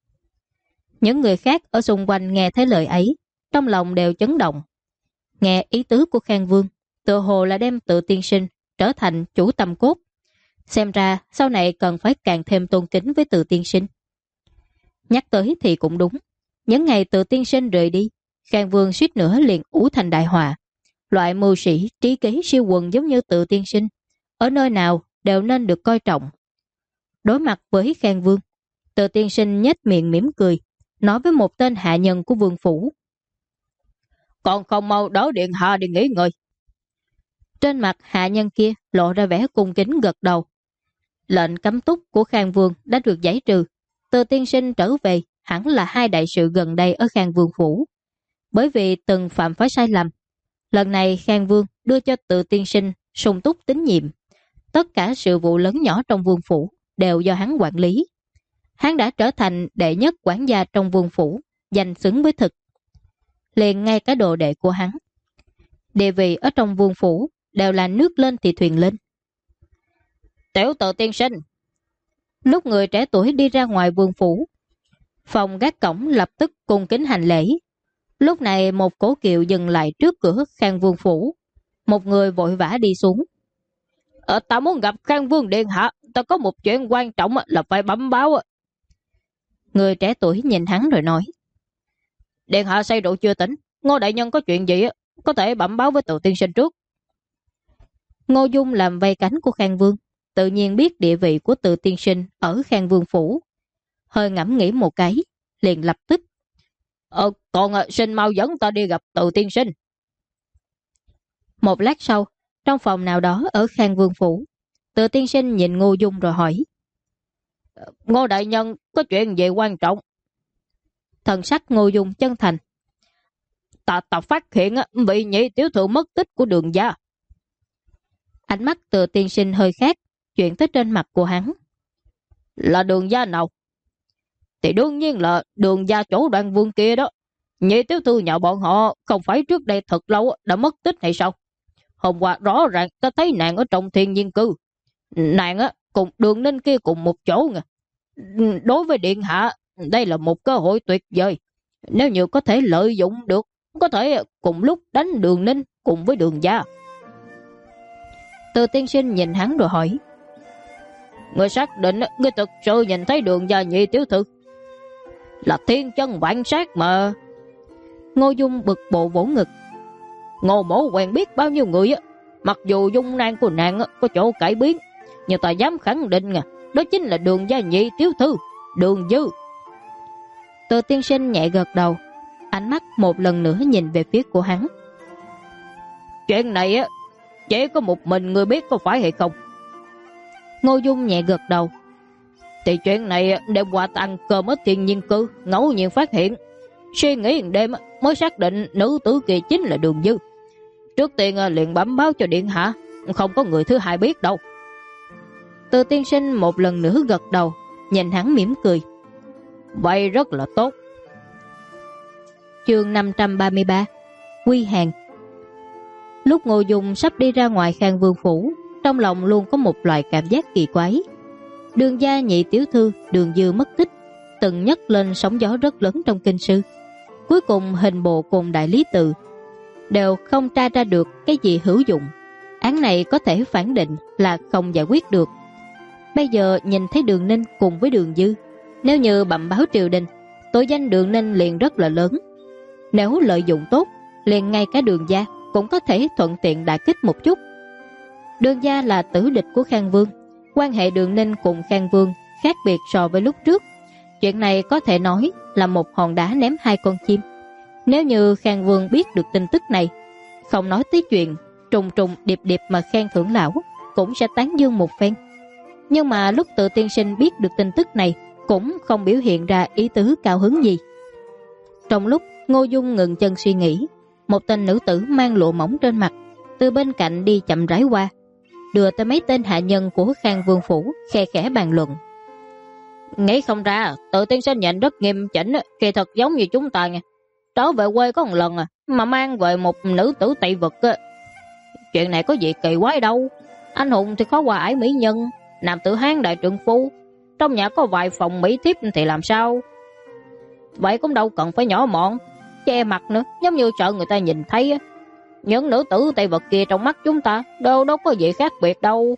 Những người khác ở xung quanh nghe thấy lời ấy, trong lòng đều chấn động. Nghe ý tứ của Khang Vương, tựa hồ là đem Từ tiên sinh trở thành chủ tâm cốt. Xem ra sau này cần phải càng thêm tôn kính với Từ tiên sinh. Nhắc tới thì cũng đúng. Những ngày Từ tiên sinh rời đi, Khang Vương suýt nữa liền ủ thành đại họa. Loại mưu sĩ trí kế siêu quần giống như Từ tiên sinh, ở nơi nào đều nên được coi trọng. Đối mặt với Khang Vương, Từ tiên sinh nhếch miệng mỉm cười, nói với một tên hạ nhân của vương phủ: "Còn không mau đỡ điện hạ đi nghỉ ngơi." Trên mặt hạ nhân kia lộ ra vẻ cung kính gật đầu. Lệnh cấm túc của Khang Vương đã được giải trừ. Từ tiên sinh trở về hẳn là hai đại sự gần đây ở Khang Vương phủ. Bởi vì từng phạm phải sai lầm, lần này Khang Vương đưa cho Từ tiên sinh sung túc tín nhiệm. Tất cả sự vụ lớn nhỏ trong vương phủ đều do hắn quản lý. Hắn đã trở thành đệ nhất quản gia trong vương phủ, danh xứng với thực. Liền ngay cả đồ đệ của hắn, địa vị ở trong vương phủ đều là nước lên thì thuyền lên. "Tiểu Từ tiên sinh." Lúc người trẻ tuổi đi ra ngoài vương phủ, phòng gác cổng lập tức cung kính hành lễ. Lúc này một cố kiệu dừng lại trước cửa Khang Vương phủ. Một người vội vã đi xuống. Ta muốn gặp Khang Vương điện hạ, ta có một chuyện quan trọng là phải bẩm báo." Người trẻ tuổi nhìn hắn rồi nói: "Điện hạ say rượu chưa tỉnh, Ngô đại nhân có chuyện gì có thể bẩm báo với Từ tiên sinh trước." Ngô Dung làm vây cánh của Khang Vương, tự nhiên biết địa vị của Từ tiên sinh ở Khang Vương phủ. Hơi ngẫm nghĩ một cái, liền lập tức: Còn xin mau dẫn ta đi gặp Từ tiên sinh." Một lát sau, trong phòng nào đó ở Khang Vương phủ, Từ tiên sinh nhìn Ngô Dung rồi hỏi: "Ngô đại nhân có chuyện gì quan trọng?" Thần sắc Ngô Dung chân thành: Ta phát hiện vị nhị tiểu thư mất tích của Đường gia." Ánh mắt Từ tiên sinh hơi khác, chuyển tới trên mặt của hắn: "Là Đường gia nào?" "Thì đương nhiên là Đường gia chỗ Đoan Vương kia đó. Nhị tiểu thư nhà bọn họ không phải trước đây thật lâu đã mất tích hay sao? Hôm qua rõ ràng ta thấy nàng ở trong thiên nhiên cư. Nàng cùng Đường Ninh kia cùng một chỗ nè. Đối với điện hạ, đây là một cơ hội tuyệt vời. Nếu như có thể lợi dụng được, có thể cùng lúc đánh Đường Ninh cùng với Đường gia." Từ tiên sinh nhìn hắn rồi hỏi: "Người xác định người thực sự nhìn thấy Đường gia nhị tiểu thư?" "Là thiên chân vạn sát mà." Ngô Dung bực bộ vỗ ngực: "Ngô mỗ quen biết bao nhiêu người mặc dù dung nhan của nàng có chỗ cải biến, nhưng ta dám khẳng định đó chính là Đường gia nhị tiểu thư, Đường Dư." Từ tiên sinh nhẹ gật đầu, ánh mắt một lần nữa nhìn về phía của hắn: "Chuyện này chỉ có một mình người biết có phải hay không?" Ngô Dung nhẹ gật đầu: "Thì chuyện này đêm qua ta ăn cơm ở thiên nhiên cư, ngẫu nhiên phát hiện, suy nghĩ đêm mới xác định nữ tử kia chính là Đường Dư. Trước tiên liền bẩm báo cho điện hạ, không có người thứ hai biết đâu." Từ tiên sinh một lần nữa gật đầu, nhìn hắn mỉm cười: "Vậy rất là tốt." Chương 533: Quy hàng. Lúc Ngô Dung sắp đi ra ngoài Khang Vương phủ, trong lòng luôn có một loại cảm giác kỳ quái. Đường gia nhị tiểu thư Đường Dư mất tích, từng nhấc lên sóng gió rất lớn trong kinh sư. Cuối cùng hình bộ cùng đại lý tự đều không tra ra được cái gì hữu dụng. Án này có thể phản định là không giải quyết được. Bây giờ nhìn thấy Đường Ninh cùng với Đường Dư, nếu như bẩm báo triều đình, tội danh Đường Ninh liền rất là lớn. Nếu lợi dụng tốt, liền ngay cả Đường gia cũng có thể thuận tiện đả kích một chút. Đường gia là tử địch của Khang Vương, quan hệ Đường Ninh cùng Khang Vương khác biệt so với lúc trước. Chuyện này có thể nói là một hòn đá ném hai con chim. Nếu như Khang Vương biết được tin tức này, không nói tới chuyện trùng trùng điệp điệp mà khen thưởng lão, cũng sẽ tán dương một phen. Nhưng mà lúc Từ tiên sinh biết được tin tức này, cũng không biểu hiện ra ý tứ cao hứng gì. Trong lúc Ngô Dung ngừng chân suy nghĩ, một tên nữ tử mang lụa mỏng trên mặt từ bên cạnh đi chậm rãi qua, đưa tới mấy tên hạ nhân của Khang Vương phủ, khe khẽ bàn luận: "Nghĩ không ra, Từ tiên sinh nhận rất nghiêm chỉnh, kỳ thật giống như chúng ta nha. Trở về quê có một lần mà mang về một nữ tử Tây vực. Chuyện này có gì kỳ quái đâu. Anh hùng thì khó qua ải mỹ nhân, nam tử Hán đại trượng phu, trong nhà có vài phòng mỹ thiếp thì làm sao? Vậy cũng đâu cần phải nhỏ mọn, che mặt nữa, giống như sợ người ta nhìn thấy. Những nữ tử Tây vực kia trong mắt chúng ta đâu có gì khác biệt đâu."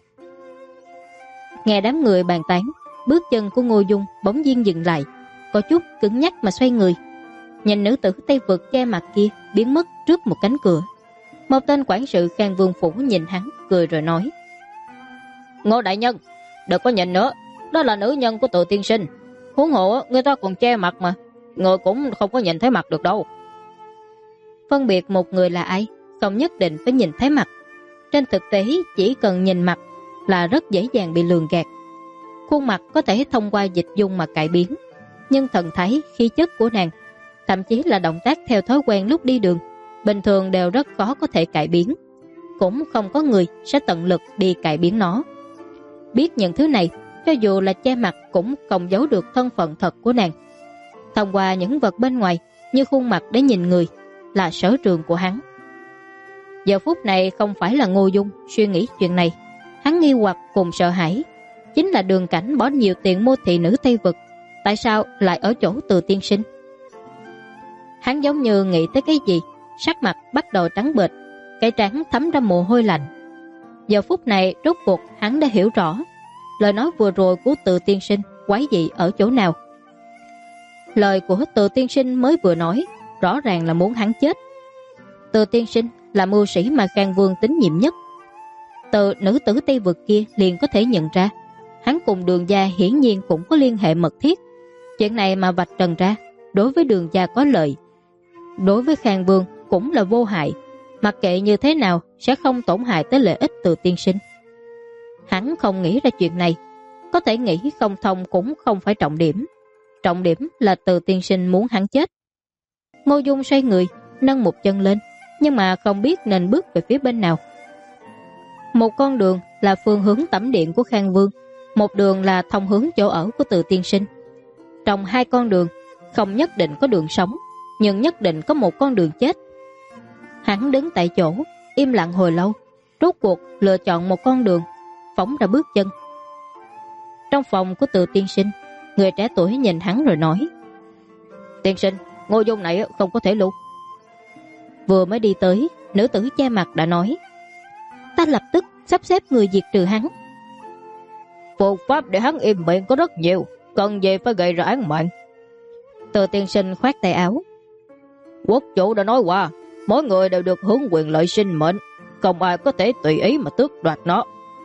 Nghe đám người bàn tán, bước chân của Ngô Dung bỗng nhiên dừng lại, có chút cứng nhắc mà xoay người, nhìn nữ tử Tây vực che mặt kia biến mất trước một cánh cửa. Một tên quản sự Khang Vương phủ nhìn hắn, cười rồi nói: "Ngô đại nhân, đừng có nhìn nữa, Đó là nữ nhân của Từ tiên sinh. Huống hộ người ta còn che mặt mà, người cũng không có nhìn thấy mặt được đâu. Phân biệt một người là ai không nhất định phải nhìn thấy mặt. Trên thực tế chỉ cần nhìn mặt là rất dễ dàng bị lường gạt. Khuôn mặt có thể thông qua dịch dung mà cải biến, nhưng thần thái, khí chất của nàng, thậm chí là động tác theo thói quen lúc đi đường, bình thường đều rất khó có thể cải biến. Cũng không có người sẽ tận lực đi cải biến nó. Biết những thứ này, cho dù là che mặt cũng không giấu được thân phận thật của nàng. Thông qua những vật bên ngoài như khuôn mặt để nhìn người là sở trường của hắn. Giờ phút này không phải là Ngô Dung suy nghĩ chuyện này, hắn nghi hoặc cùng sợ hãi. Chính là Đường Cảnh bỏ nhiều tiền mua thị nữ Tây Vực, tại sao lại ở chỗ Từ tiên sinh? Hắn giống như nghĩ tới cái gì, sắc mặt bắt đầu trắng bệch, cái trán thấm ra mồ hôi lạnh. Giờ phút này rốt cuộc hắn đã hiểu rõ lời nói vừa rồi của Từ tiên sinh quái dị ở chỗ nào. Lời của Từ tiên sinh mới vừa nói rõ ràng là muốn hắn chết. Từ tiên sinh là mưu sĩ mà Khang Vương tín nhiệm nhất. Từ nữ tử Tây Vực kia liền có thể nhận ra hắn cùng Đường gia hiển nhiên cũng có liên hệ mật thiết. Chuyện này mà vạch trần ra, đối với Đường gia có lợi, đối với Khang Vương cũng là vô hại. Mặc kệ như thế nào sẽ không tổn hại tới lợi ích Từ tiên sinh. Hắn không nghĩ ra chuyện này, có thể nghĩ không thông cũng không phải trọng điểm. Trọng điểm là Từ tiên sinh muốn hắn chết. Ngô Dung xoay người, nâng một chân lên, nhưng mà không biết nên bước về phía bên nào. Một con đường là phương hướng tẩm điện của Khang Vương, một đường là thông hướng chỗ ở của Từ tiên sinh. Trong hai con đường không nhất định có đường sống, nhưng nhất định có một con đường chết. Hắn đứng tại chỗ im lặng hồi lâu, rốt cuộc lựa chọn một con đường, phóng ra bước chân. Trong phòng của Từ tiên sinh, người trẻ tuổi nhìn hắn rồi nói: Tiên sinh, Ngô Dung này không có thể lưu. Vừa mới đi tới, nữ tử che mặt đã nói: Ta lập tức sắp xếp người diệt trừ hắn. Phương pháp để hắn im miệng có rất nhiều, cần gì phải gây ra án mạng. Từ tiên sinh khoát tay áo: Quốc chủ đã nói qua, mỗi người đều được hưởng quyền lợi sinh mệnh, không ai có thể tùy ý mà tước đoạt nó.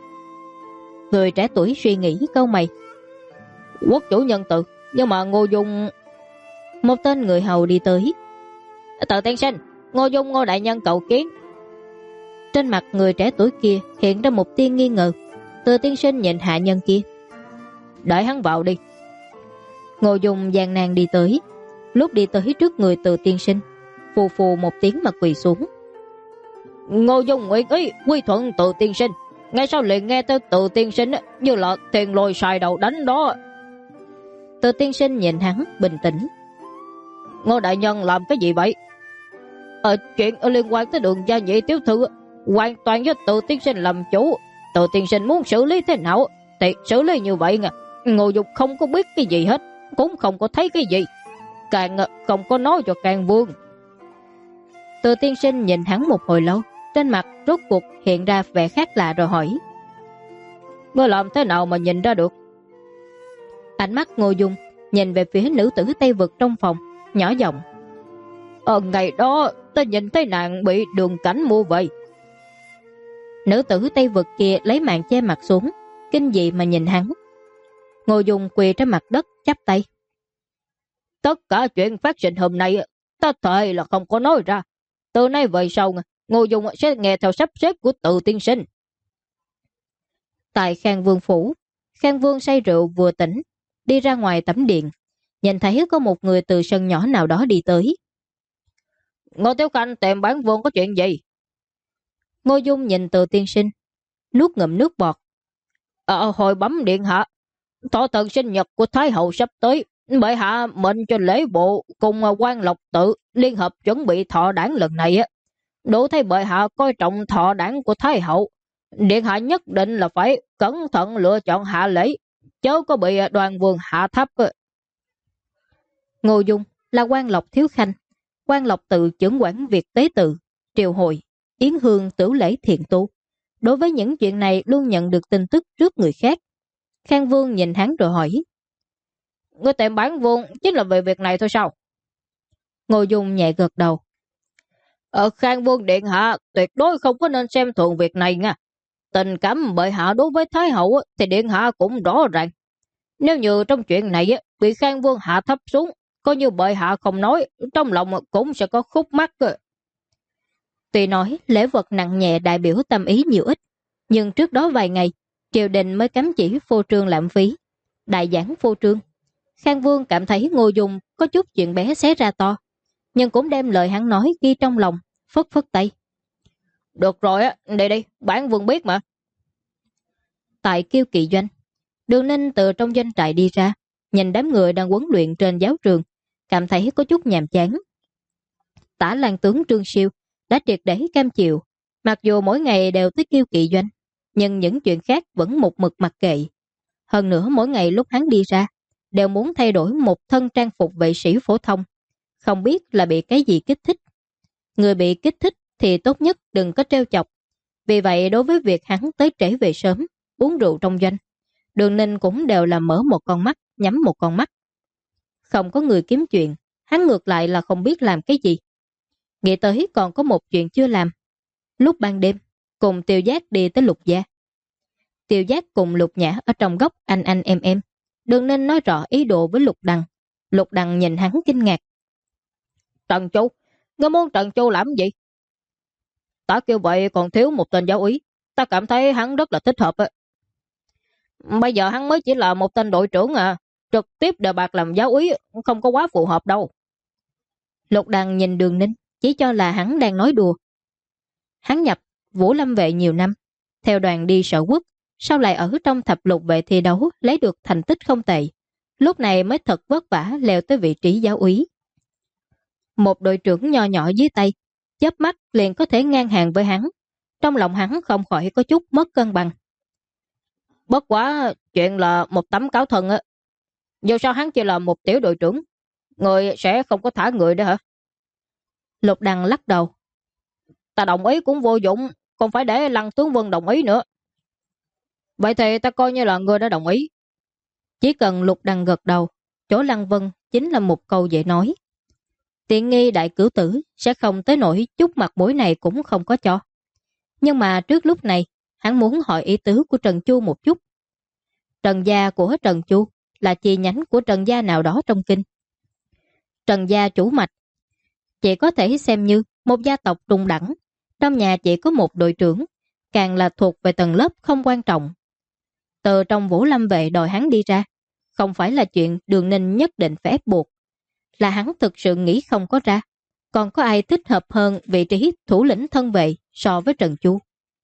Người trẻ tuổi suy nghĩ câu mày: Quốc chủ nhân từ, nhưng mà Ngô Dung... Một tên người hầu đi tới: Từ tiên sinh, Ngô Dung Ngô đại nhân cầu kiến. Trên mặt người trẻ tuổi kia hiện ra một tia nghi ngờ. Từ tiên sinh nhìn hạ nhân kia: Đợi hắn vào đi. Ngô Dung gian nan đi tới. Lúc đi tới trước người Từ tiên sinh, phù phù một tiếng mà quỳ xuống: Ngô Dung nguyện ý quy thuận Từ tiên sinh. Ngay sau liền nghe tới Từ tiên sinh như là tiền lôi xài đầu đánh đó. Từ tiên sinh nhìn hắn bình tĩnh: Ngô đại nhân làm cái gì vậy? Chuyện liên quan tới Đường gia nhị tiểu thư hoàn toàn do Từ tiên sinh làm chủ. Từ tiên sinh muốn xử lý thế nào thì xử lý như vậy nha. Ngô Dung không có biết cái gì hết, cũng không có thấy cái gì, càng không có nói cho Khang Vương. Từ tiên sinh nhìn hắn một hồi lâu, trên mặt rốt cuộc hiện ra vẻ khác lạ rồi hỏi: Ngươi làm thế nào mà nhìn ra được? Ánh mắt Ngô Dung nhìn về phía nữ tử Tây Vực trong phòng, nhỏ giọng: Ngày đó ta nhìn thấy nàng bị Đường Cảnh mua vậy. Nữ tử Tây Vực kia lấy màn che mặt xuống, kinh dị mà nhìn hắn. Ngô Dung quỳ trên mặt đất chắp tay: Tất cả chuyện phát sinh hôm nay ta thề là không có nói ra. Từ nay về sau Ngô Dung sẽ nghe theo sắp xếp của Từ tiên sinh. Tại Khang Vương phủ, Khang Vương say rượu vừa tỉnh, đi ra ngoài tẩm điện, nhìn thấy có một người từ sân nhỏ nào đó đi tới. Ngô Tiểu Khanh tìm bản vương có chuyện gì? Ngô Dung nhìn Từ tiên sinh, nuốt ngụm nước bọt: Hồi bấm điện hạ, thọ thần sinh nhật của Thái hậu sắp tới, bệ hạ mệnh cho lễ bộ cùng quan Lộc Tự liên hợp chuẩn bị thọ đản lần này. Đủ thấy bệ hạ coi trọng thọ đản của Thái hậu, điện hạ nhất định là phải cẩn thận lựa chọn hạ lễ, chớ có bị đoàn vương hạ thấp. Ngô Dung là quan Lộc thiếu khanh, quan Lộc Tự trưởng quản việc tế tự, triều hội, yến hương, tửu lễ thiện tu. Đối với những chuyện này luôn nhận được tin tức trước người khác. Khang Vương nhìn hắn rồi hỏi: Ngươi tìm bản vương chính là về việc này thôi sao? Ngô Dung nhẹ gật đầu: Khang Vương điện hạ tuyệt đối không có nên xem thường việc này nha. Tình cảm bệ hạ đối với Thái hậu thì điện hạ cũng rõ ràng. Nếu như trong chuyện này bị Khang Vương hạ thấp xuống, coi như bệ hạ không nói, trong lòng cũng sẽ có khúc mắc. Tuy nói lễ vật nặng nhẹ đại biểu tâm ý nhiều ít, nhưng trước đó vài ngày, triều đình mới cấm chỉ phô trương lãng phí, đại giảng phô trương. Khang Vương cảm thấy Ngô Dung có chút chuyện bé xé ra to, nhưng cũng đem lời hắn nói ghi trong lòng, phất phất tay. Được rồi đi đi, bản vương biết mà. Tại Kiêu Kỵ doanh, Đường Ninh từ trong doanh trại đi ra, nhìn đám người đang huấn luyện trên giáo trường, cảm thấy có chút nhàm chán. Tả Lang tướng Trương Siêu đã triệt để cam chịu, mặc dù mỗi ngày đều tới Kiêu Kỵ doanh, nhưng những chuyện khác vẫn một mực mặc kệ. Hơn nữa mỗi ngày lúc hắn đi ra, đều muốn thay đổi một thân trang phục vệ sĩ phổ thông, không biết là bị cái gì kích thích. Người bị kích thích thì tốt nhất đừng có trêu chọc. Vì vậy đối với việc hắn tới trễ về sớm, uống rượu trong doanh, Đường Ninh cũng đều là mở một con mắt, nhắm một con mắt. Không có người kiếm chuyện, hắn ngược lại là không biết làm cái gì. Nghĩ tới còn có một chuyện chưa làm. Lúc ban đêm, cùng Tiêu Giác đi tới Lục gia. Tiêu Giác cùng Lục Nhã ở trong góc anh em. Đường Ninh nói rõ ý đồ với Lục Đằng. Lục Đằng nhìn hắn kinh ngạc. Trần Chu, ngươi muốn Trần Chu làm gì? Ta kêu vậy còn thiếu một tên giáo úy, ta cảm thấy hắn rất là thích hợp. Bây giờ hắn mới chỉ là một tên đội trưởng trực tiếp đề bạt làm giáo úy không có quá phù hợp đâu. Lục Đằng nhìn Đường Ninh, chỉ cho là hắn đang nói đùa. Hắn nhập Vũ Lâm vệ nhiều năm, theo đoàn đi Sở Quốc, sau lại ở trong thập lục vệ thi đấu lấy được thành tích không tệ, lúc này mới thật vất vả leo tới vị trí giáo úy. Một đội trưởng nho nhỏ dưới tay, chớp mắt liền có thể ngang hàng với hắn, trong lòng hắn không khỏi có chút mất cân bằng. Bất quá chuyện là một tấm cáo thân dù sao hắn chỉ là một tiểu đội trưởng, người sẽ không có thả người đó hả? Lục Đằng lắc đầu. Ta đồng ý cũng vô dụng, còn phải để Lăng tướng quân đồng ý nữa. Vậy thì ta coi như là người đã đồng ý. Chỉ cần Lục Đằng gật đầu, chỗ Lăng Vân chính là một câu dễ nói. Tiện nghi đại cửu tử sẽ không tới nỗi chút mặt mũi này cũng không có cho. Nhưng mà trước lúc này, hắn muốn hỏi ý tứ của Trần Chu một chút. Trần gia của Trần Chu là chi nhánh của Trần gia nào đó trong kinh. Trần gia chủ mạch chỉ có thể xem như một gia tộc trung đẳng. Trong nhà chỉ có một đội trưởng, càng là thuộc về tầng lớp không quan trọng. Từ trong Vũ Lâm vệ đòi hắn đi ra, không phải là chuyện Đường Ninh nhất định phải ép buộc. Là hắn thực sự nghĩ không có ra. Còn có ai thích hợp hơn vị trí thủ lĩnh thân vệ so với Trần Chu.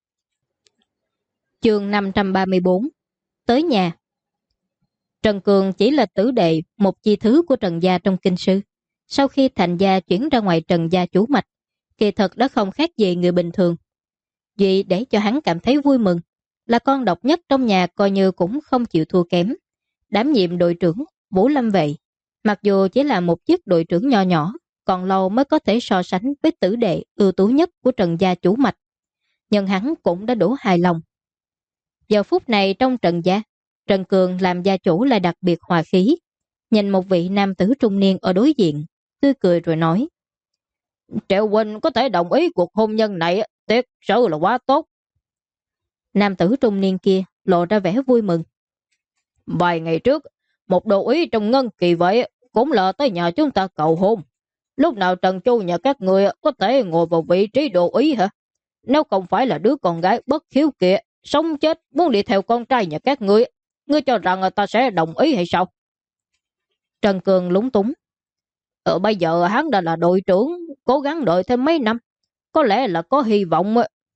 Chương 534. Tới nhà. Trần Cường chỉ là tử đệ, một chi thứ của Trần gia trong kinh sư. Sau khi thành gia chuyển ra ngoài Trần gia chủ mạch, kỳ thật đã không khác gì người bình thường. Vì để cho hắn cảm thấy vui mừng, là con độc nhất trong nhà coi như cũng không chịu thua kém. Đảm nhiệm đội trưởng Vũ Lâm vệ, mặc dù chỉ là một chiếc đội trưởng nho nhỏ, còn lâu mới có thể so sánh với tử đệ ưu tú nhất của Trần gia chủ mạch. Nhưng hắn cũng đã đủ hài lòng. Giờ phút này trong Trần gia, Trần Cường làm gia chủ lại đặc biệt hòa khí. Nhìn một vị nam tử trung niên ở đối diện, tươi cười rồi nói. Triệu huynh có thể đồng ý cuộc hôn nhân này, tiếc sự là quá tốt. Nam tử trung niên kia lộ ra vẻ vui mừng. Vài ngày trước, một đồ ý trong Ngân Kỳ vậy cũng là tới nhà chúng ta cầu hôn. Lúc nào Trần Chu nhà các người có thể ngồi vào vị trí đồ ý hả? Nếu không phải là đứa con gái bất hiếu kia, sống chết muốn đi theo con trai nhà các ngươi cho rằng ta sẽ đồng ý hay sao? Trần Cường lúng túng. Bây giờ hắn đã là đội trưởng, cố gắng đợi thêm mấy năm, có lẽ là có hy vọng.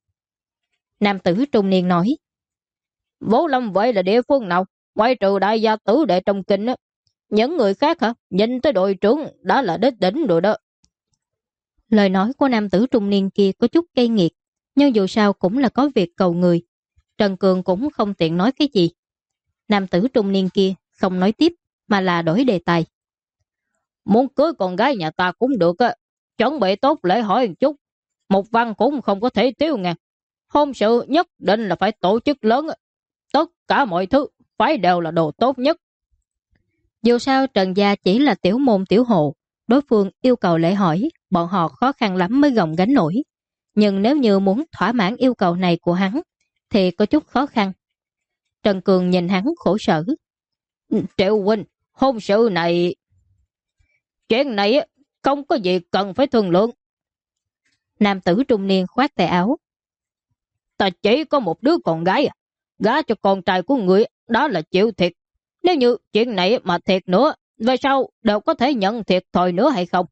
Nam tử trung niên nói. Vũ Lâm vậy là địa phương nào? Ngoại trừ đại gia tử đệ trong kinh những người khác hả? Nhìn tới đội trưởng đã là đích đỉnh rồi đó. Lời nói của nam tử trung niên kia có chút cay nghiệt, nhưng dù sao cũng là có việc cầu người. Trần Cường cũng không tiện nói cái gì. Nam tử trung niên kia không nói tiếp, mà là đổi đề tài. Muốn cưới con gái nhà ta cũng được chuẩn bị tốt lễ hỏi một chút. Một văn cũng không có thể tiêu ngàn. Hôn sự nhất định là phải tổ chức lớn. Tất cả mọi thứ phải đều là đồ tốt nhất. Dù sao Trần gia chỉ là tiểu môn tiểu hộ, đối phương yêu cầu lễ hỏi, bọn họ khó khăn lắm mới gồng gánh nổi. Nhưng nếu như muốn thỏa mãn yêu cầu này của hắn, thì có chút khó khăn. Trần Cường nhìn hắn khổ sở. Triệu huynh, hôn sự này... Chuyện này không có gì cần phải thương lượng. Nam tử trung niên khoát tay áo. Ta chỉ có một đứa con gái, gả cho con trai của người, đó là chịu thiệt. Nếu như chuyện này mà thiệt nữa, về sau đều có thể nhận thiệt thòi nữa hay không?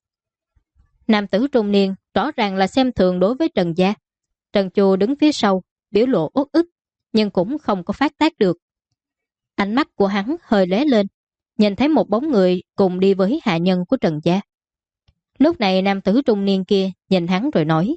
Nam tử trung niên rõ ràng là xem thường đối với Trần gia. Trần Chu đứng phía sau, biểu lộ uất ức, nhưng cũng không có phát tác được. Ánh mắt của hắn hơi lóe lên, nhìn thấy một bóng người cùng đi với hạ nhân của Trần gia. Lúc này nam tử trung niên kia nhìn hắn rồi nói.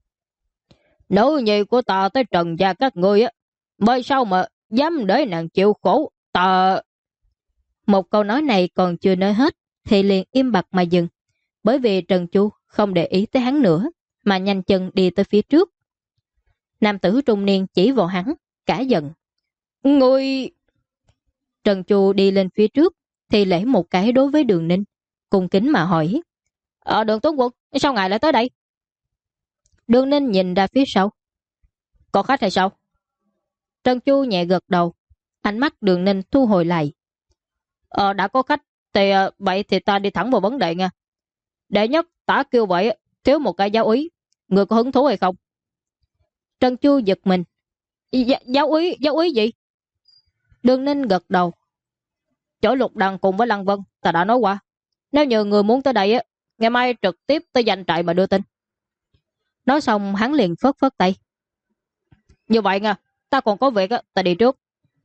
Nữ nhi của ta tới Trần gia các ngươi, bởi sao mà dám để nàng chịu khổ, ta... Một câu nói này còn chưa nói hết, thì liền im bặt mà dừng, bởi vì Trần Chu không để ý tới hắn nữa, mà nhanh chân đi tới phía trước. Nam tử trung niên chỉ vào hắn, cả giận. Ngươi... Trần Chu đi lên phía trước, thì lễ một cái đối với Đường Ninh, cung kính mà hỏi. Đường tướng quân, sao ngài lại tới đây? Đường Ninh nhìn ra phía sau. Có khách hay sao? Trần Chu nhẹ gật đầu, ánh mắt Đường Ninh thu hồi lại. Đã có khách, thì vậy thì ta đi thẳng vào vấn đề nha. Đệ nhất, tả kêu vậy, thiếu một cái giáo úy, người có hứng thú hay không? Trần Chu giật mình. Giáo úy gì? Đường Ninh gật đầu. Chỗ Lục Đằng cùng với Lăng Vân, ta đã nói qua. Nếu như người muốn tới đây, ngày mai trực tiếp tới doanh trại mà đưa tin. Nói xong hắn liền phất phất tay. Như vậy nha, ta còn có việc, ta đi trước.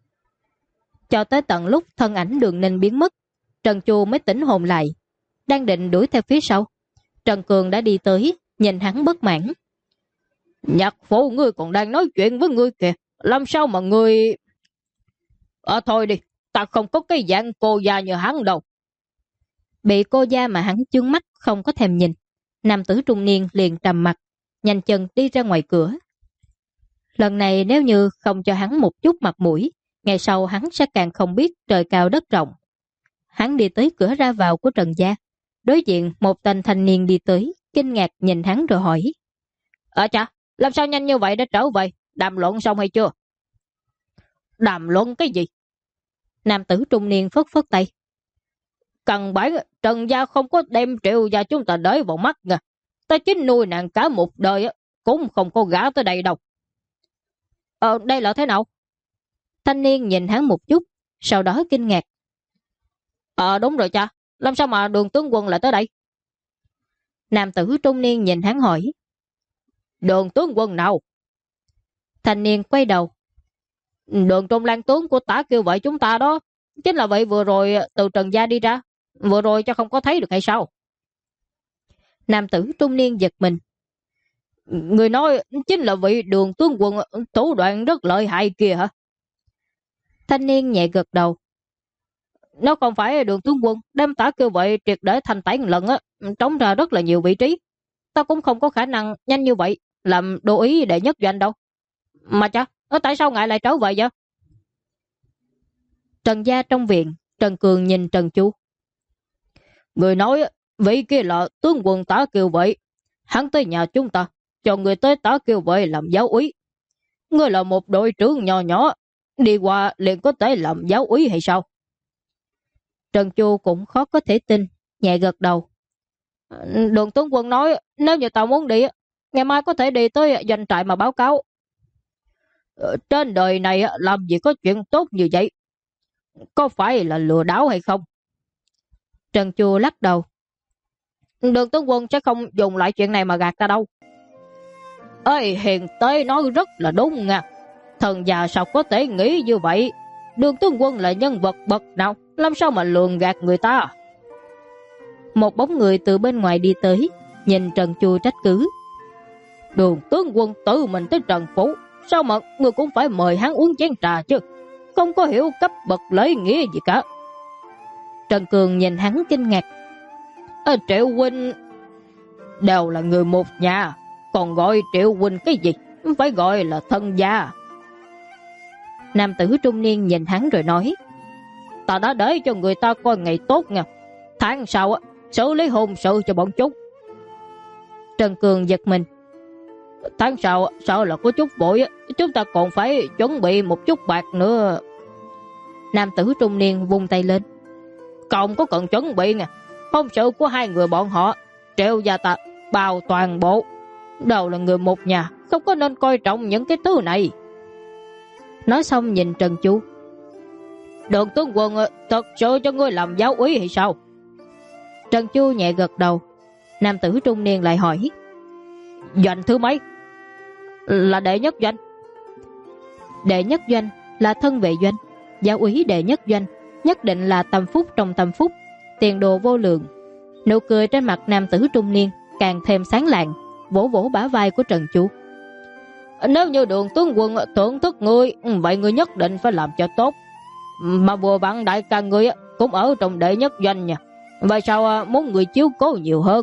Cho tới tận lúc thân ảnh Đường Ninh biến mất, Trần Chu mới tỉnh hồn lại. Đang định đuổi theo phía sau, Trần Cường đã đi tới, nhìn hắn bất mãn. Nhạc phụ ngươi còn đang nói chuyện với ngươi kìa, làm sao mà ngươi... thôi đi, ta không có cái dạng cô già như hắn đâu. Bị cô gia mà hắn chướng mắt không có thèm nhìn, nam tử trung niên liền trầm mặt, nhanh chân đi ra ngoài cửa. Lần này nếu như không cho hắn một chút mặt mũi, ngày sau hắn sẽ càng không biết trời cao đất rộng. Hắn đi tới cửa ra vào của Trần gia, đối diện một tên thanh niên đi tới, kinh ngạc nhìn hắn rồi hỏi. Chà, làm sao nhanh như vậy đã trở về, đàm luận xong hay chưa? Đàm luận cái gì? Nam tử trung niên phất phất tay. Căn bản Trần gia không có đem Triệu gia chúng ta đới vào mắt nha. Ta chính nuôi nàng cả một đời cũng không có gả tới đây đâu. Đây là thế nào? Thanh niên nhìn hắn một chút, sau đó kinh ngạc. Đúng rồi cha, làm sao mà Đường tướng quân lại tới đây? Nam tử trung niên nhìn hắn hỏi. Đường tướng quân nào? Thanh niên quay đầu. Đường Trung Lan tướng của tả kêu vậy chúng ta đó. Chính là vậy vừa rồi từ Trần gia đi ra. Vừa rồi cho không có thấy được hay sao? Nam tử trung niên giật mình. Người nói chính là vị Đường tướng quân thủ đoạn rất lợi hại kia hả? Thanh niên nhẹ gật đầu. Nếu không phải Đường tướng quân đem tả kêu vậy triệt để thành tẩy một lần trống ra rất là nhiều vị trí. Ta cũng không có khả năng nhanh như vậy làm đô ý đệ nhất doanh đâu. Mà cha, tại sao ngài lại trở về vậy? Trần gia trong viện, Trần Cường nhìn Trần Chu. Người nói vị kia là tướng quân tả kiều vậy. Hắn tới nhà chúng ta, cho người tới tả kiều vậy làm giáo úy. Ngươi là một đội trưởng nhỏ nhỏ, đi qua liền có thể làm giáo úy hay sao? Trần Chu cũng khó có thể tin, nhẹ gật đầu. Đường tướng quân nói nếu như tao muốn đi, ngày mai có thể đi tới doanh trại mà báo cáo. Trên đời này làm gì có chuyện tốt như vậy? Có phải là lừa đảo hay không? Trần Chu lắc đầu. Đường tướng quân sẽ không dùng lại chuyện này mà gạt ta đâu. Hiền tế nói rất là đúng nha. Thần già sao có thể nghĩ như vậy? Đường tướng quân là nhân vật bậc nào, làm sao mà lường gạt người ta? Một bóng người từ bên ngoài đi tới, nhìn Trần Chu trách cứ. Đường tướng quân tự mình tới Trần Phủ, sao mà người cũng phải mời hắn uống chén trà chứ? Không có hiểu cấp bậc lễ nghĩa gì cả. Trần Cường nhìn hắn kinh ngạc. Triệu huynh đều là người một nhà, còn gọi Triệu huynh cái gì? Phải gọi là thân gia. Nam tử trung niên nhìn hắn rồi nói. Ta đã để cho người ta coi ngày tốt nha. Tháng sau xử lý hôn sự cho bọn chúng. Trần Cường giật mình. Tháng sau sợ là có chút vội, chúng ta còn phải chuẩn bị một chút bạc nữa. Nam tử trung niên vung tay lên. Không có cần chuẩn bị nè, hôn sự của hai người bọn họ Triệu gia ta bao toàn bộ, đều là người một nhà, không có nên coi trọng những cái thứ này. Nói xong nhìn Trần Chu. Đường tướng quân thật sự cho ngươi làm giáo úy hay sao? Trần Chu nhẹ gật đầu. Nam tử trung niên lại hỏi. Doanh thứ mấy? Là đệ nhất doanh. Đệ nhất doanh là thân vệ doanh, giáo úy đệ nhất doanh nhất định là tâm phúc trong tâm phúc, tiền đồ vô lượng. Nụ cười trên mặt nam tử trung niên càng thêm sáng lạng, vỗ vỗ bả vai của Trần Chu. Nếu như Đường tướng quân thưởng thức ngươi, vậy ngươi nhất định phải làm cho tốt. Mà vừa vặn đại ca ngươi cũng ở trong đệ nhất doanh nha, vậy sao muốn người chiếu cố nhiều hơn?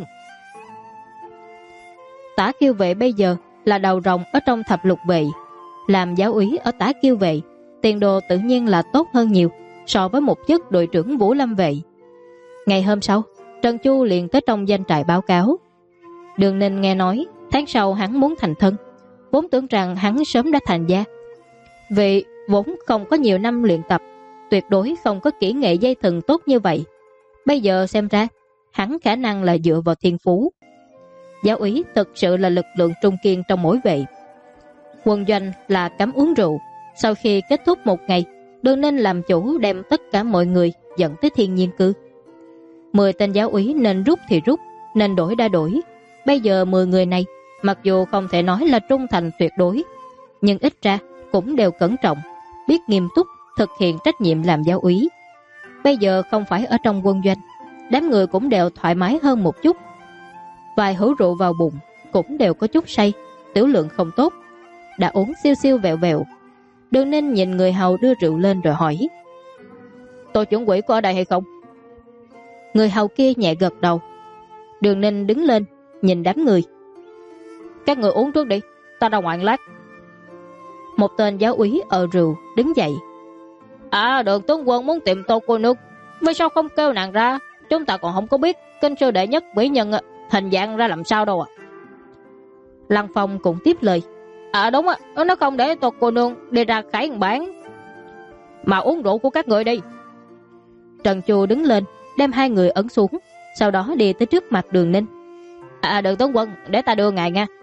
Tả Kiêu vệ bây giờ là đầu rồng ở trong thập lục vệ, làm giáo úy ở Tả Kiêu vệ, tiền đồ tự nhiên là tốt hơn nhiều so với một chức đội trưởng Vũ Lâm vệ. Ngày hôm sau, Trần Chu liền tới trong doanh trại báo cáo. Đường Ninh nghe nói tháng sau hắn muốn thành thân, vốn tưởng rằng hắn sớm đã thành gia. Vì vốn không có nhiều năm luyện tập, tuyệt đối không có kỹ nghệ dây thừng tốt như vậy. Bây giờ xem ra, hắn khả năng là dựa vào thiên phú. Giáo úy thực sự là lực lượng trung kiên trong mỗi vệ. Quân doanh là cấm uống rượu. Sau khi kết thúc một ngày, Đường Ninh làm chủ đem tất cả mọi người dẫn tới Thiên Nhiên Cư. 10 tên giáo úy nên rút thì rút, nên đổi đã đổi. Bây giờ 10 người này, mặc dù không thể nói là trung thành tuyệt đối, nhưng ít ra cũng đều cẩn trọng, biết nghiêm túc thực hiện trách nhiệm làm giáo úy. Bây giờ không phải ở trong quân doanh, đám người cũng đều thoải mái hơn một chút. Vài hũ rượu vào bụng cũng đều có chút say, tiểu lượng không tốt, đã uống siêu siêu vẹo vẹo. Đường Ninh nhìn người hầu đưa rượu lên rồi hỏi. Tôi chuẩn quỷ có ở đây hay không? Người hầu kia nhẹ gật đầu. Đường Ninh đứng lên nhìn đám người. Các người uống trước đi, ta ra ngoài lát. Một tên giáo úy ở rượu đứng dậy. Đường tướng quân muốn tìm Tô cô nương, vì sao không kêu nàng ra? Chúng ta còn không có biết kinh sư đệ nhất mỹ nhân hình dạng ra làm sao đâu ạ. Lăng Phong cũng tiếp lời. Đúng á, nó không để Tô cô nương đi ra khải bán, mà uống rượu của các người đi. Trần Chu đứng lên đem hai người ấn xuống, sau đó đi tới trước mặt Đường Ninh. Đường tướng quân, để ta đưa ngài nha.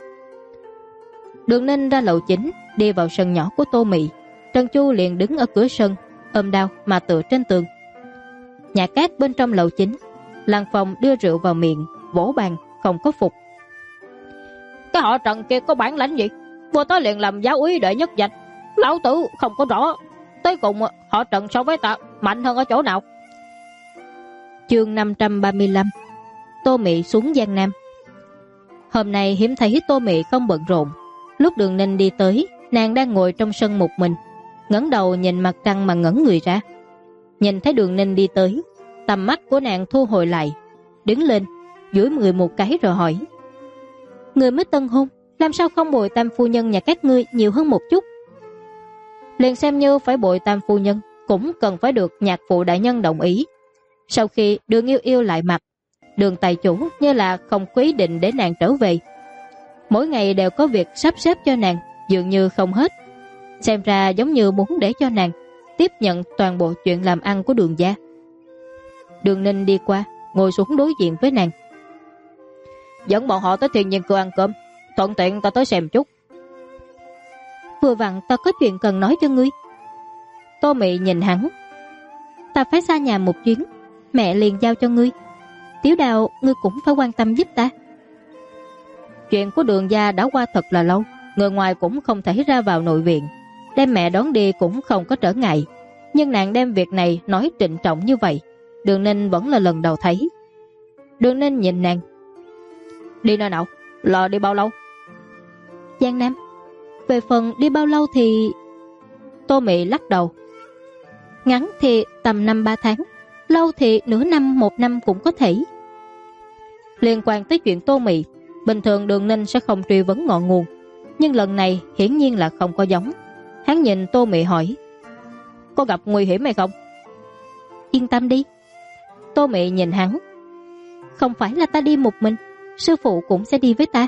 Đường Ninh ra lầu chính, đi vào sân nhỏ của Tô Mị. Trần Chu liền đứng ở cửa sân, ôm đao mà tựa trên tường. Nhà cát bên trong lầu chính, Lăng Phong đưa rượu vào miệng, vỗ bàn không có phục. Cái họ Trần kia có bản lãnh gì, vừa tới liền làm giáo úy đệ nhất danh. Lão tử không có rõ tới cùng họ Trần so với ta mạnh hơn ở chỗ nào. Chương 535. Tô Mị xuống Giang Nam. Hôm nay hiếm thấy Tô Mị không bận rộn. Lúc Đường Ninh đi tới, nàng đang ngồi trong sân một mình, ngẩng đầu nhìn mặt trăng mà ngẩn người ra. Nhìn thấy Đường Ninh đi tới, tầm mắt của nàng thu hồi lại, đứng lên, duỗi người một cái rồi hỏi. Người mới tân hôn, làm sao không bồi tam phu nhân nhà các ngươi nhiều hơn một chút? Liền xem như phải bồi tam phu nhân, cũng cần phải được nhạc phụ đại nhân đồng ý. Sau khi Đường Yêu Yêu lại mặt, Đường tài chủ như là không có ý định để nàng trở về. Mỗi ngày đều có việc sắp xếp cho nàng, dường như không hết. Xem ra giống như muốn để cho nàng tiếp nhận toàn bộ chuyện làm ăn của Đường gia. Đường Ninh đi qua, ngồi xuống đối diện với nàng. Dẫn bọn họ tới Thiên Nhiên Cư ăn cơm, thuận tiện ta tới xem chút. Vừa vặn ta có chuyện cần nói cho ngươi. Tô Mị nhìn hắn. Ta phải xa nhà một chuyến, mẹ liền giao cho ngươi. Tiểu Đào, ngươi cũng phải quan tâm giúp ta. Chuyện của Đường gia đã qua thật là lâu, người ngoài cũng không thể ra vào nội viện, đem mẹ đón đi cũng không có trở ngại. Nhưng nàng đem việc này nói trịnh trọng như vậy, Đường Ninh vẫn là lần đầu thấy. Đường Ninh nhìn nàng. Đi nơi nào? Là đi bao lâu? Giang Nam. Về phần đi bao lâu thì... Tô Mị lắc đầu. Ngắn thì tầm 5-3 tháng, lâu thì nửa năm 1 năm cũng có thể. Liên quan tới chuyện Tô Mị, bình thường Đường Ninh sẽ không truy vấn ngọn nguồn, nhưng lần này hiển nhiên là không có giống. Hắn nhìn Tô Mị hỏi. Có gặp nguy hiểm hay không? Yên tâm đi. Tô Mị nhìn hắn. Không phải là ta đi một mình, sư phụ cũng sẽ đi với ta.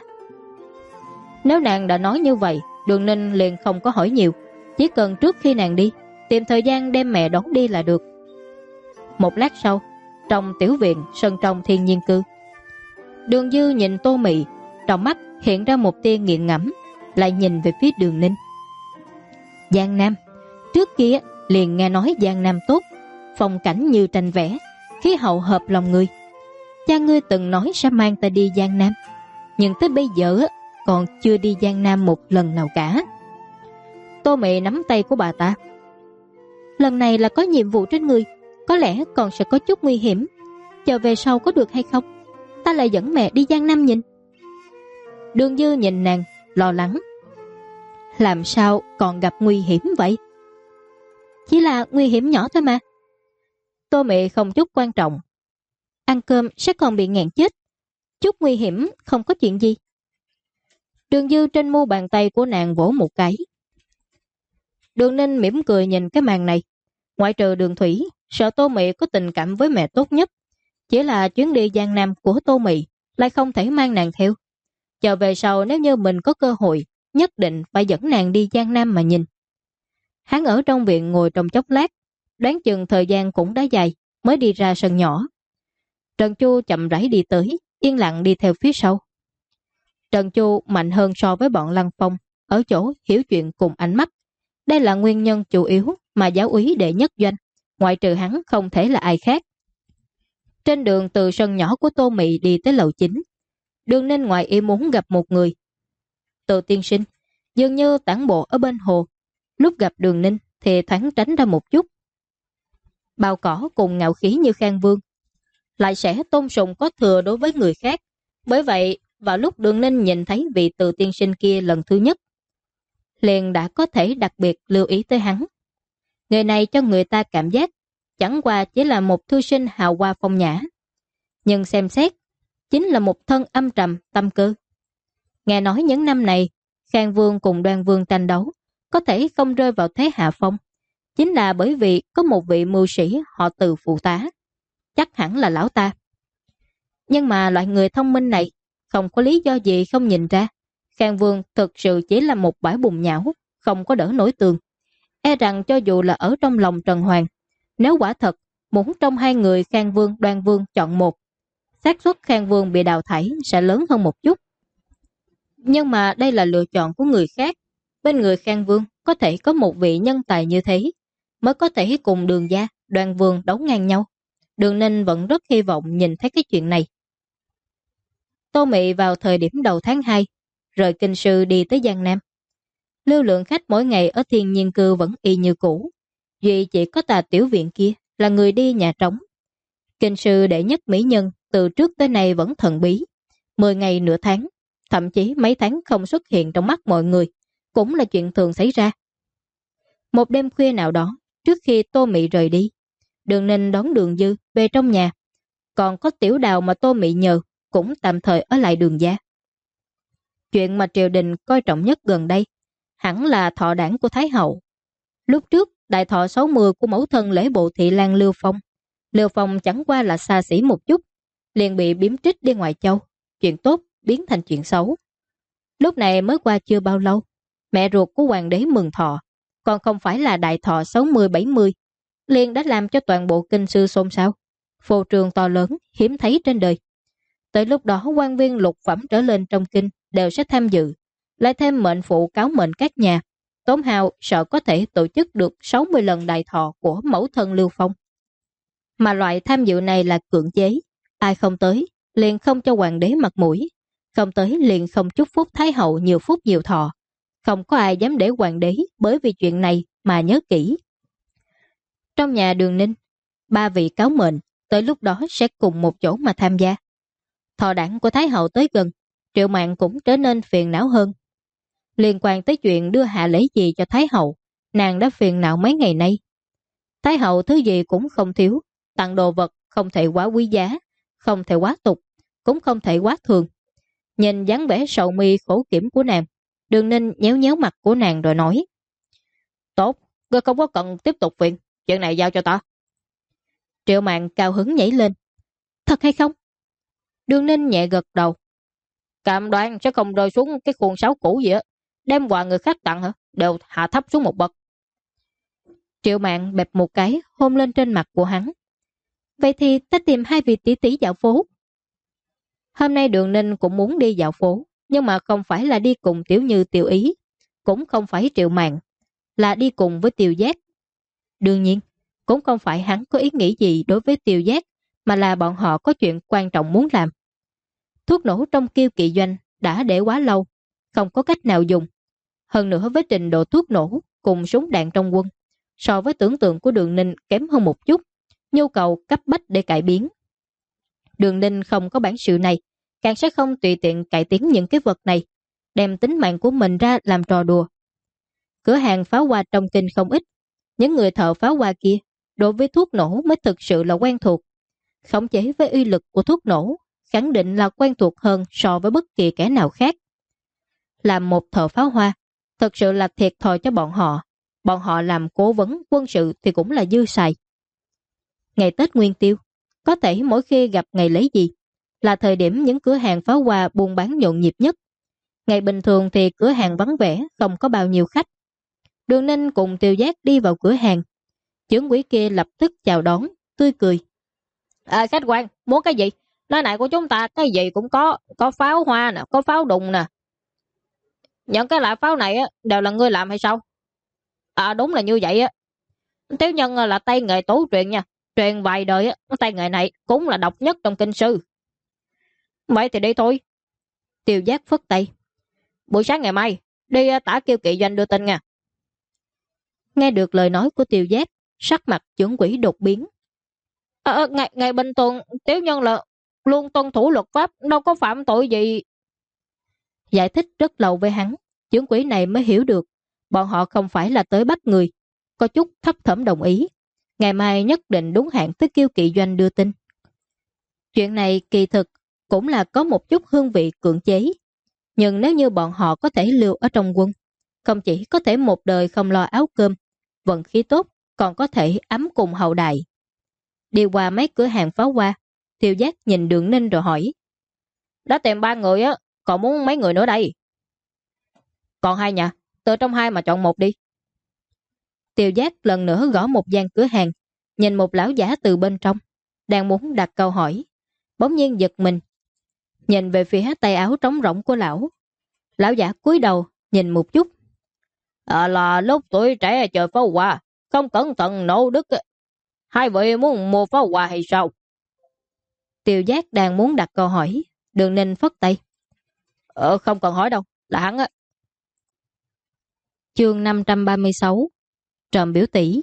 Nếu nàng đã nói như vậy, Đường Ninh liền không có hỏi nhiều. Chỉ cần trước khi nàng đi, tìm thời gian đem mẹ đón đi là được. Một lát sau, trong tiểu viện sân trong Thiên Nhiên Cư, Đường Dư nhìn Tô Mị, trong mắt hiện ra một tia nghiền ngẫm, lại nhìn về phía Đường Ninh. Giang Nam, trước kia liền nghe nói Giang Nam tốt, phong cảnh như tranh vẽ, khí hậu hợp lòng người. Cha ngươi từng nói sẽ mang ta đi Giang Nam, nhưng tới bây giờ còn chưa đi Giang Nam một lần nào cả. Tô Mị nắm tay của bà ta. Lần này là có nhiệm vụ trên người, có lẽ còn sẽ có chút nguy hiểm. Chờ về sau có được hay không, ta lại dẫn mẹ đi Giang Nam nhìn. Đường Dư nhìn nàng, lo lắng. Làm sao còn gặp nguy hiểm vậy? Chỉ là nguy hiểm nhỏ thôi mà. Tô Mị không chút quan trọng. Ăn cơm sẽ còn bị nghẹn chết, chút nguy hiểm không có chuyện gì. Đường Dư trên mu bàn tay của nàng vỗ một cái. Đường Ninh mỉm cười nhìn cái màn này. Ngoại trừ Đường Thủy, sợ Tô Mị có tình cảm với mẹ tốt nhất, chỉ là chuyến đi Giang Nam của Tô Mị lại không thể mang nàng theo. Chờ về sau nếu như mình có cơ hội, nhất định phải dẫn nàng đi Giang Nam mà nhìn. Hắn ở trong viện ngồi trong chốc lát, đoán chừng thời gian cũng đã dài, mới đi ra sân nhỏ. Trần Chu chậm rãi đi tới, yên lặng đi theo phía sau. Trần Chu mạnh hơn so với bọn Lăng Phong, ở chỗ hiểu chuyện cùng ánh mắt. Đây là nguyên nhân chủ yếu mà giáo úy đệ nhất doanh, ngoại trừ hắn không thể là ai khác. Trên đường từ sân nhỏ của Tô Mị đi tới lầu chính, Đường Ninh ngoài ý muốn gặp một người. Từ tiên sinh, dường như tản bộ ở bên hồ, lúc gặp Đường Ninh thì thoáng tránh ra một chút. Bao cỏ cùng ngạo khí như Khang Vương, lại sẽ tôn sùng có thừa đối với người khác. Bởi vậy, vào lúc Đường Ninh nhìn thấy vị Từ tiên sinh kia lần thứ nhất, liền đã có thể đặc biệt lưu ý tới hắn. Người này cho người ta cảm giác chẳng qua chỉ là một thư sinh hào hoa phong nhã, nhưng xem xét chính là một thân âm trầm tâm cơ. Nghe nói những năm này Khang Vương cùng Đoan Vương tranh đấu có thể không rơi vào thế hạ phong, chính là bởi vì có một vị mưu sĩ họ Từ phụ tá, chắc hẳn là lão ta. Nhưng mà loại người thông minh này không có lý do gì không nhìn ra Khang Vương thực sự chỉ là một bãi bùn nhão, không có đỡ nổi tường. E rằng cho dù là ở trong lòng Trần Hoàng, nếu quả thật muốn trong hai người Khang Vương Đoan Vương chọn một, xác suất Khang Vương bị đào thải sẽ lớn hơn một chút. Nhưng mà đây là lựa chọn của người khác. Bên người Khang Vương có thể có một vị nhân tài như thế, mới có thể cùng Đường gia, Đoan Vương đấu ngang nhau. Đường Ninh vẫn rất hy vọng nhìn thấy cái chuyện này. Tô Mị vào thời điểm đầu tháng 2, rời Kinh Sư đi tới Giang Nam. Lưu lượng khách mỗi ngày ở Thiên Nhiên Cư vẫn y như cũ, duy chỉ có Tà tiểu viện kia là người đi nhà trống. Kinh Sư đệ nhất mỹ nhân từ trước tới nay vẫn thần bí, 10 ngày nửa tháng, thậm chí mấy tháng không xuất hiện trong mắt mọi người, cũng là chuyện thường xảy ra. Một đêm khuya nào đó, trước khi Tô Mị rời đi, Đường Ninh đón Đường Dư về trong nhà, còn có Tiểu Đào mà Tô Mị nhờ cũng tạm thời ở lại Đường gia. Chuyện mà triều đình coi trọng nhất gần đây hẳn là thọ đản của Thái hậu. Lúc trước đại thọ 60 của mẫu thân lễ bộ thị lang Lưu Phong. Lưu Phong chẳng qua là xa xỉ một chút, liền bị biếm trích đi ngoại châu, chuyện tốt biến thành chuyện xấu. Lúc này mới qua chưa bao lâu, mẹ ruột của hoàng đế mừng thọ, còn không phải là đại thọ 60-70, liền đã làm cho toàn bộ Kinh Sư xôn xao. Phô trương to lớn hiếm thấy trên đời. Tới lúc đó quan viên lục phẩm trở lên trong kinh đều sẽ tham dự, lại thêm mệnh phụ cáo mệnh các nhà, tốn hao sợ có thể tổ chức được 60 lần đại thọ của mẫu thân Lưu Phong. Mà loại tham dự này là cưỡng chế, ai không tới liền không cho hoàng đế mặt mũi, không tới liền không chúc phúc Thái hậu nhiều phúc nhiều thọ. Không có ai dám để hoàng đế bởi vì chuyện này mà nhớ kỹ. Trong nhà Đường Ninh, 3 vị cáo mệnh tới lúc đó sẽ cùng một chỗ mà tham gia. Thọ đản của Thái hậu tới gần, Triệu Mạn cũng trở nên phiền não hơn. Liên quan tới chuyện đưa hạ lễ gì cho Thái hậu, nàng đã phiền não mấy ngày nay. Thái hậu thứ gì cũng không thiếu, tặng đồ vật không thể quá quý giá, không thể quá tục, cũng không thể quá thường. Nhìn dáng vẻ sầu mi khổ kiểm của nàng, Đường Ninh nhéo nhéo mặt của nàng rồi nói: Tốt, ngươi không có cần tiếp tục phiền, chuyện này giao cho ta. Triệu Mạn cao hứng nhảy lên: Thật hay không? Đường Ninh nhẹ gật đầu: Cam đoan sẽ không rơi xuống cái khuôn sáo cũ gì á, đem quà người khác tặng hả đều hạ thấp xuống một bậc. Triệu Mạn bẹp một cái hôn lên trên mặt của hắn. Vậy thì ta tìm hai vị tỷ tỷ dạo phố. Hôm nay Đường Ninh cũng muốn đi dạo phố, nhưng mà không phải là đi cùng Tiểu Như Tiểu Ý, cũng không phải Triệu Mạn, là đi cùng với Tiêu Giác. Đương nhiên, cũng không phải hắn có ý nghĩ gì đối với Tiêu Giác, mà là bọn họ có chuyện quan trọng muốn làm. Thuốc nổ trong Kiêu Kỵ Doanh đã để quá lâu, không có cách nào dùng. Hơn nữa với trình độ thuốc nổ cùng súng đạn trong quân, so với tưởng tượng của Đường Ninh kém hơn một chút, nhu cầu cấp bách để cải biến. Đường Ninh không có bản sự này, càng sẽ không tùy tiện cải tiến những cái vật này, đem tính mạng của mình ra làm trò đùa. Cửa hàng pháo hoa trong kinh không ít, những người thợ pháo hoa kia đối với thuốc nổ mới thực sự là quen thuộc. Khống chế với uy lực của thuốc nổ khẳng định là quen thuộc hơn so với bất kỳ kẻ nào khác. Làm một thợ pháo hoa thực sự là thiệt thòi cho bọn họ làm cố vấn quân sự thì cũng là dư xài. Ngày Tết Nguyên Tiêu, có thể mỗi khi gặp ngày lễ gì là thời điểm những cửa hàng pháo hoa buôn bán nhộn nhịp nhất. Ngày bình thường thì cửa hàng vắng vẻ, không có bao nhiêu khách. Đường Ninh cùng Tiêu Giác đi vào cửa hàng. Trưởng quỹ kia lập tức chào đón, tươi cười. Khách quan, muốn cái gì? Nơi này của chúng ta cái gì cũng có pháo hoa nè, có pháo đùng nè. Những cái loại pháo này đều là ngươi làm hay sao? Đúng là như vậy á. Tiểu Nhân là tay nghề tổ truyền nha. Truyền vài đời tay nghề này cũng là độc nhất trong kinh sư. Vậy thì đi thôi. Tiêu Giác phất tay. Buổi sáng ngày mai đi tả Kiêu Kỵ Doanh đưa tin nha. Nghe được lời nói của Tiêu Giác, sắc mặt trưởng quỹ đột biến. Ngày bình thường Tiểu Nhân là luôn tuân thủ luật pháp, đâu có phạm tội gì. Giải thích rất lâu với hắn, trưởng quỹ này mới hiểu được bọn họ không phải là tới bắt người. Có chút thấp thỏm đồng ý, ngày mai nhất định đúng hạn tới Kiêu Kỵ Doanh đưa tin. Chuyện này kỳ thực cũng là có một chút hương vị cưỡng chế. Nhưng nếu như bọn họ có thể lưu ở trong quân, không chỉ có thể một đời không lo áo cơm, vận khí tốt, còn có thể ấm cùng hậu đại. Đi qua mấy cửa hàng pháo hoa, Tiêu Giác nhìn Đường Ninh rồi hỏi. Đã tìm 3 người á, còn muốn mấy người nữa đây? Còn 2 nhà, từ trong 2 mà chọn một đi. Tiêu Giác lần nữa gõ một gian cửa hàng, nhìn một lão giả từ bên trong, đang muốn đặt câu hỏi. Bỗng nhiên giật mình, nhìn về phía tay áo trống rỗng của lão. Lão giả cúi đầu, nhìn một chút. Là lúc tuổi trẻ chờ pháo hoa, không cẩn thận nổ đứt. 2 vị muốn mua pháo hoa hay sao? Tiêu Giác đang muốn đặt câu hỏi, Đường Ninh phất tay. Không cần hỏi đâu, là hắn á. Chương 536 Trộm biểu tỷ.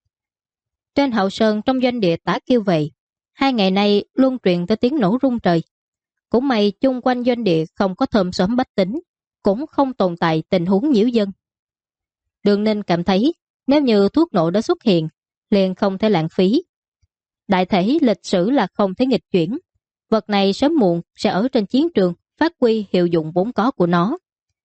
Trên hậu sơn trong doanh địa Tả Kiêu Vệ, 2 ngày nay luôn truyền tới tiếng nổ rung trời. Cũng may chung quanh doanh địa không có thơm xóm bách tính, cũng không tồn tại tình huống nhiễu dân. Đường Ninh cảm thấy nếu như thuốc nổ đã xuất hiện, liền không thể lãng phí. Đại thể lịch sử là không thể nghịch chuyển. Vật này sớm muộn sẽ ở trên chiến trường phát huy hiệu dụng vốn có của nó.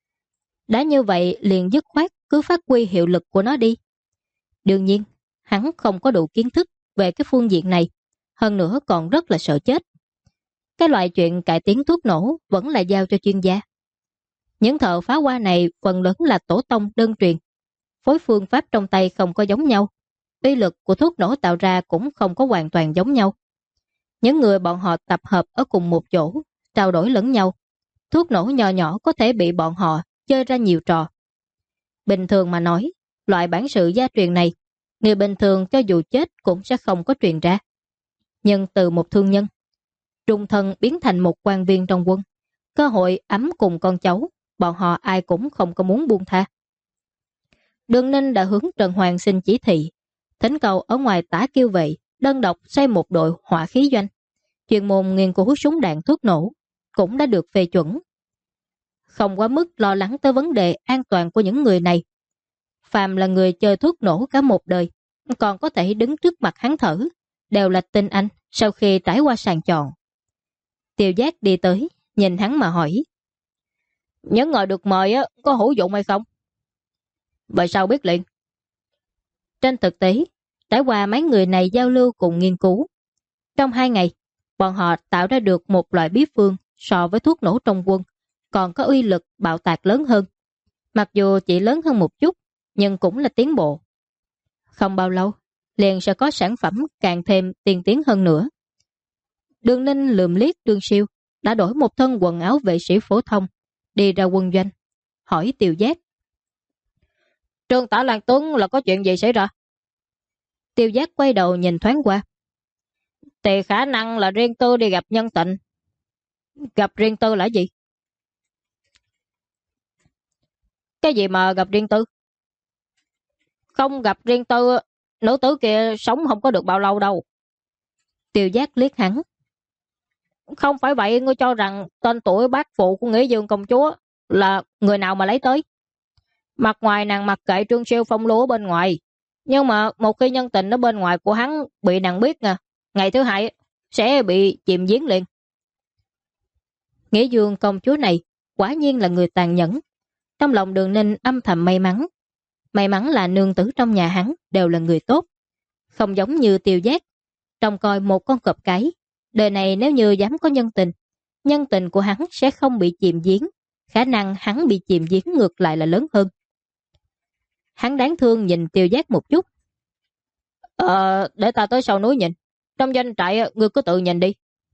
Đã như vậy liền dứt khoát cứ phát huy hiệu lực của nó đi. Đương nhiên, hắn không có đủ kiến thức về cái phương diện này, hơn nữa còn rất là sợ chết. Cái loại chuyện cải tiến thuốc nổ vẫn là giao cho chuyên gia. Những thợ phá hoa này phần lớn là tổ tông đơn truyền. Phối phương pháp trong tay không có giống nhau. Uy lực của thuốc nổ tạo ra cũng không có hoàn toàn giống nhau. Những người bọn họ tập hợp ở cùng một chỗ, trao đổi lẫn nhau. Thuốc nổ nhỏ nhỏ có thể bị bọn họ chơi ra nhiều trò. Bình thường mà nói, loại bản sự gia truyền này, người bình thường cho dù chết cũng sẽ không có truyền ra. Nhưng từ một thương nhân, trung thân biến thành một quan viên trong quân, cơ hội ấm cùng con cháu, bọn họ ai cũng không có muốn buông tha. Đường Ninh đã hướng Trần Hoàng xin chỉ thị, thỉnh cầu ở ngoài Tả Kiêu Vệ đơn độc xây một đội hỏa khí doanh, chuyên môn nghiên cứu súng đạn thuốc nổ, cũng đã được phê chuẩn. Không quá mức lo lắng tới vấn đề an toàn của những người này. Phàm là người chơi thuốc nổ cả một đời, còn có thể đứng trước mặt hắn thở, đều là tinh anh sau khi trải qua sàng chọn. Tiêu Giác đi tới, nhìn hắn mà hỏi. Những người được mời có hữu dụng hay không? Vậy sao biết liền? Trên thực tế, trải qua mấy người này giao lưu cùng nghiên cứu. Trong 2 ngày, bọn họ tạo ra được một loại bí phương so với thuốc nổ trong quân, còn có uy lực bạo tạc lớn hơn. Mặc dù chỉ lớn hơn một chút, nhưng cũng là tiến bộ. Không bao lâu, liền sẽ có sản phẩm càng thêm tiên tiến hơn nữa. Đường Ninh lườm liếc Trương Siêu, đã đổi một thân quần áo vệ sĩ phổ thông, đi ra quân doanh, hỏi Tiêu Giác. Trương Tả Lan Tuấn là có chuyện gì xảy ra? Tiêu Giác quay đầu nhìn thoáng qua. Thì khả năng là riêng tư đi gặp nhân tình. Gặp riêng tư là gì? Cái gì mà gặp riêng tư? Không gặp riêng tư, nữ tử kia sống không có được bao lâu đâu. Tiêu Giác liếc hắn. Không phải vậy, ngươi cho rằng tên tuổi bác phụ của Nghĩa Dương công chúa là người nào mà lấy tới? Mặt ngoài nàng mặc kệ Trương Siêu phong lúa bên ngoài, nhưng mà một khi nhân tình ở bên ngoài của hắn bị nàng biết nè, ngày thứ hai sẽ bị chìm giếng liền. Nghĩa Dương công chúa này quả nhiên là người tàn nhẫn. Trong lòng Đường Ninh âm thầm may mắn. May mắn là nương tử trong nhà hắn đều là người tốt, không giống như Tiêu Giác trông coi một con cọp cái. Đời này nếu như dám có nhân tình của hắn sẽ không bị chìm giếng, khả năng hắn bị chìm giếng ngược lại là lớn hơn. Hắn đáng thương nhìn Tiêu Giác một chút. Để ta tới sau núi nhìn, trong doanh trại ngươi cứ tự nhìn đi.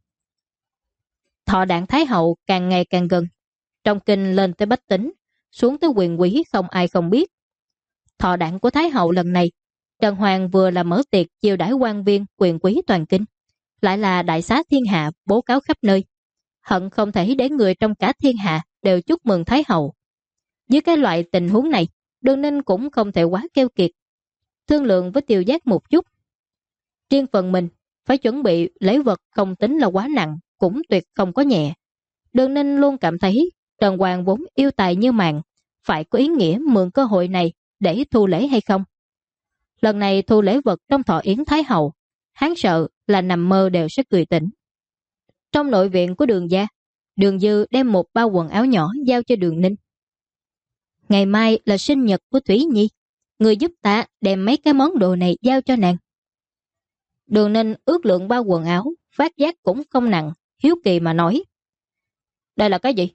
Thọ đảng Thái Hậu càng ngày càng gần, trong kinh lên tới bách tính, xuống tới quyền quý không ai không biết. Thọ đảng của Thái Hậu lần này, Trần Hoàng vừa là mở tiệc chiêu đãi quan viên quyền quý toàn kinh, lại là đại xá thiên hạ bố cáo khắp nơi, hận không thể để người trong cả thiên hạ đều chúc mừng Thái Hậu. Dưới cái loại tình huống này, Đường Ninh cũng không thể quá keo kiệt, thương lượng với Tiêu Giác một chút. Riêng phần mình phải chuẩn bị lễ vật không tính là quá nặng, cũng tuyệt không có nhẹ. Đường Ninh luôn cảm thấy Trần Hoàng vốn yêu tài như mạng, phải có ý nghĩa mượn cơ hội này để thu lễ hay không. Lần này thu lễ vật trong thọ yến Thái Hậu, hắn sợ là nằm mơ đều sẽ cười tỉnh. Trong nội viện của Đường gia, Đường Dư đem một bao quần áo nhỏ giao cho Đường Ninh. Ngày mai là sinh nhật của Thủy Nhi, người giúp ta đem mấy cái món đồ này giao cho nàng. Đường Ninh ước lượng bao quần áo, phát giác cũng không nặng, hiếu kỳ mà nói. Đây là cái gì?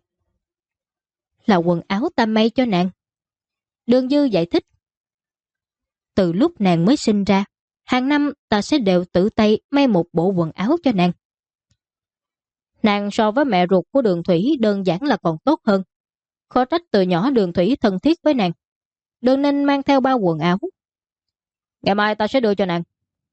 Là quần áo ta may cho nàng. Đường Dư giải thích. Từ lúc nàng mới sinh ra, hàng năm ta sẽ đều tự tay may một bộ quần áo cho nàng. Nàng so với mẹ ruột của Đường Thủy đơn giản là còn tốt hơn. Khó trách từ nhỏ Đường Thủy thân thiết với nàng. Đường Ninh mang theo bao quần áo. Ngày mai ta sẽ đưa cho nàng.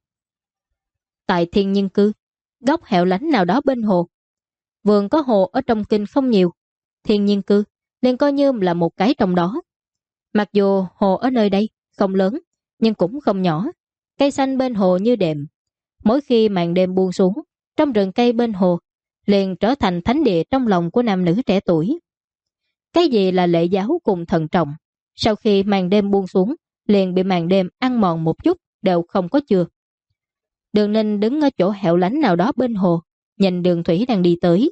Tại Thiên Nhiên Cư, góc hẻo lánh nào đó bên hồ. Vườn có hồ ở trong kinh không nhiều, Thiên Nhiên Cư liền coi như là một cái trong đó. Mặc dù hồ ở nơi đây không lớn, nhưng cũng không nhỏ. Cây xanh bên hồ như đệm. Mỗi khi màn đêm buông xuống, trong rừng cây bên hồ liền trở thành thánh địa trong lòng của nam nữ trẻ tuổi. Cái gì là lễ giáo cùng thần trọng, sau khi màn đêm buông xuống liền bị màn đêm ăn mòn một chút đều không có chừa. Đường Ninh đứng ở chỗ hẻo lánh nào đó bên hồ, nhìn Đường Thủy đang đi tới.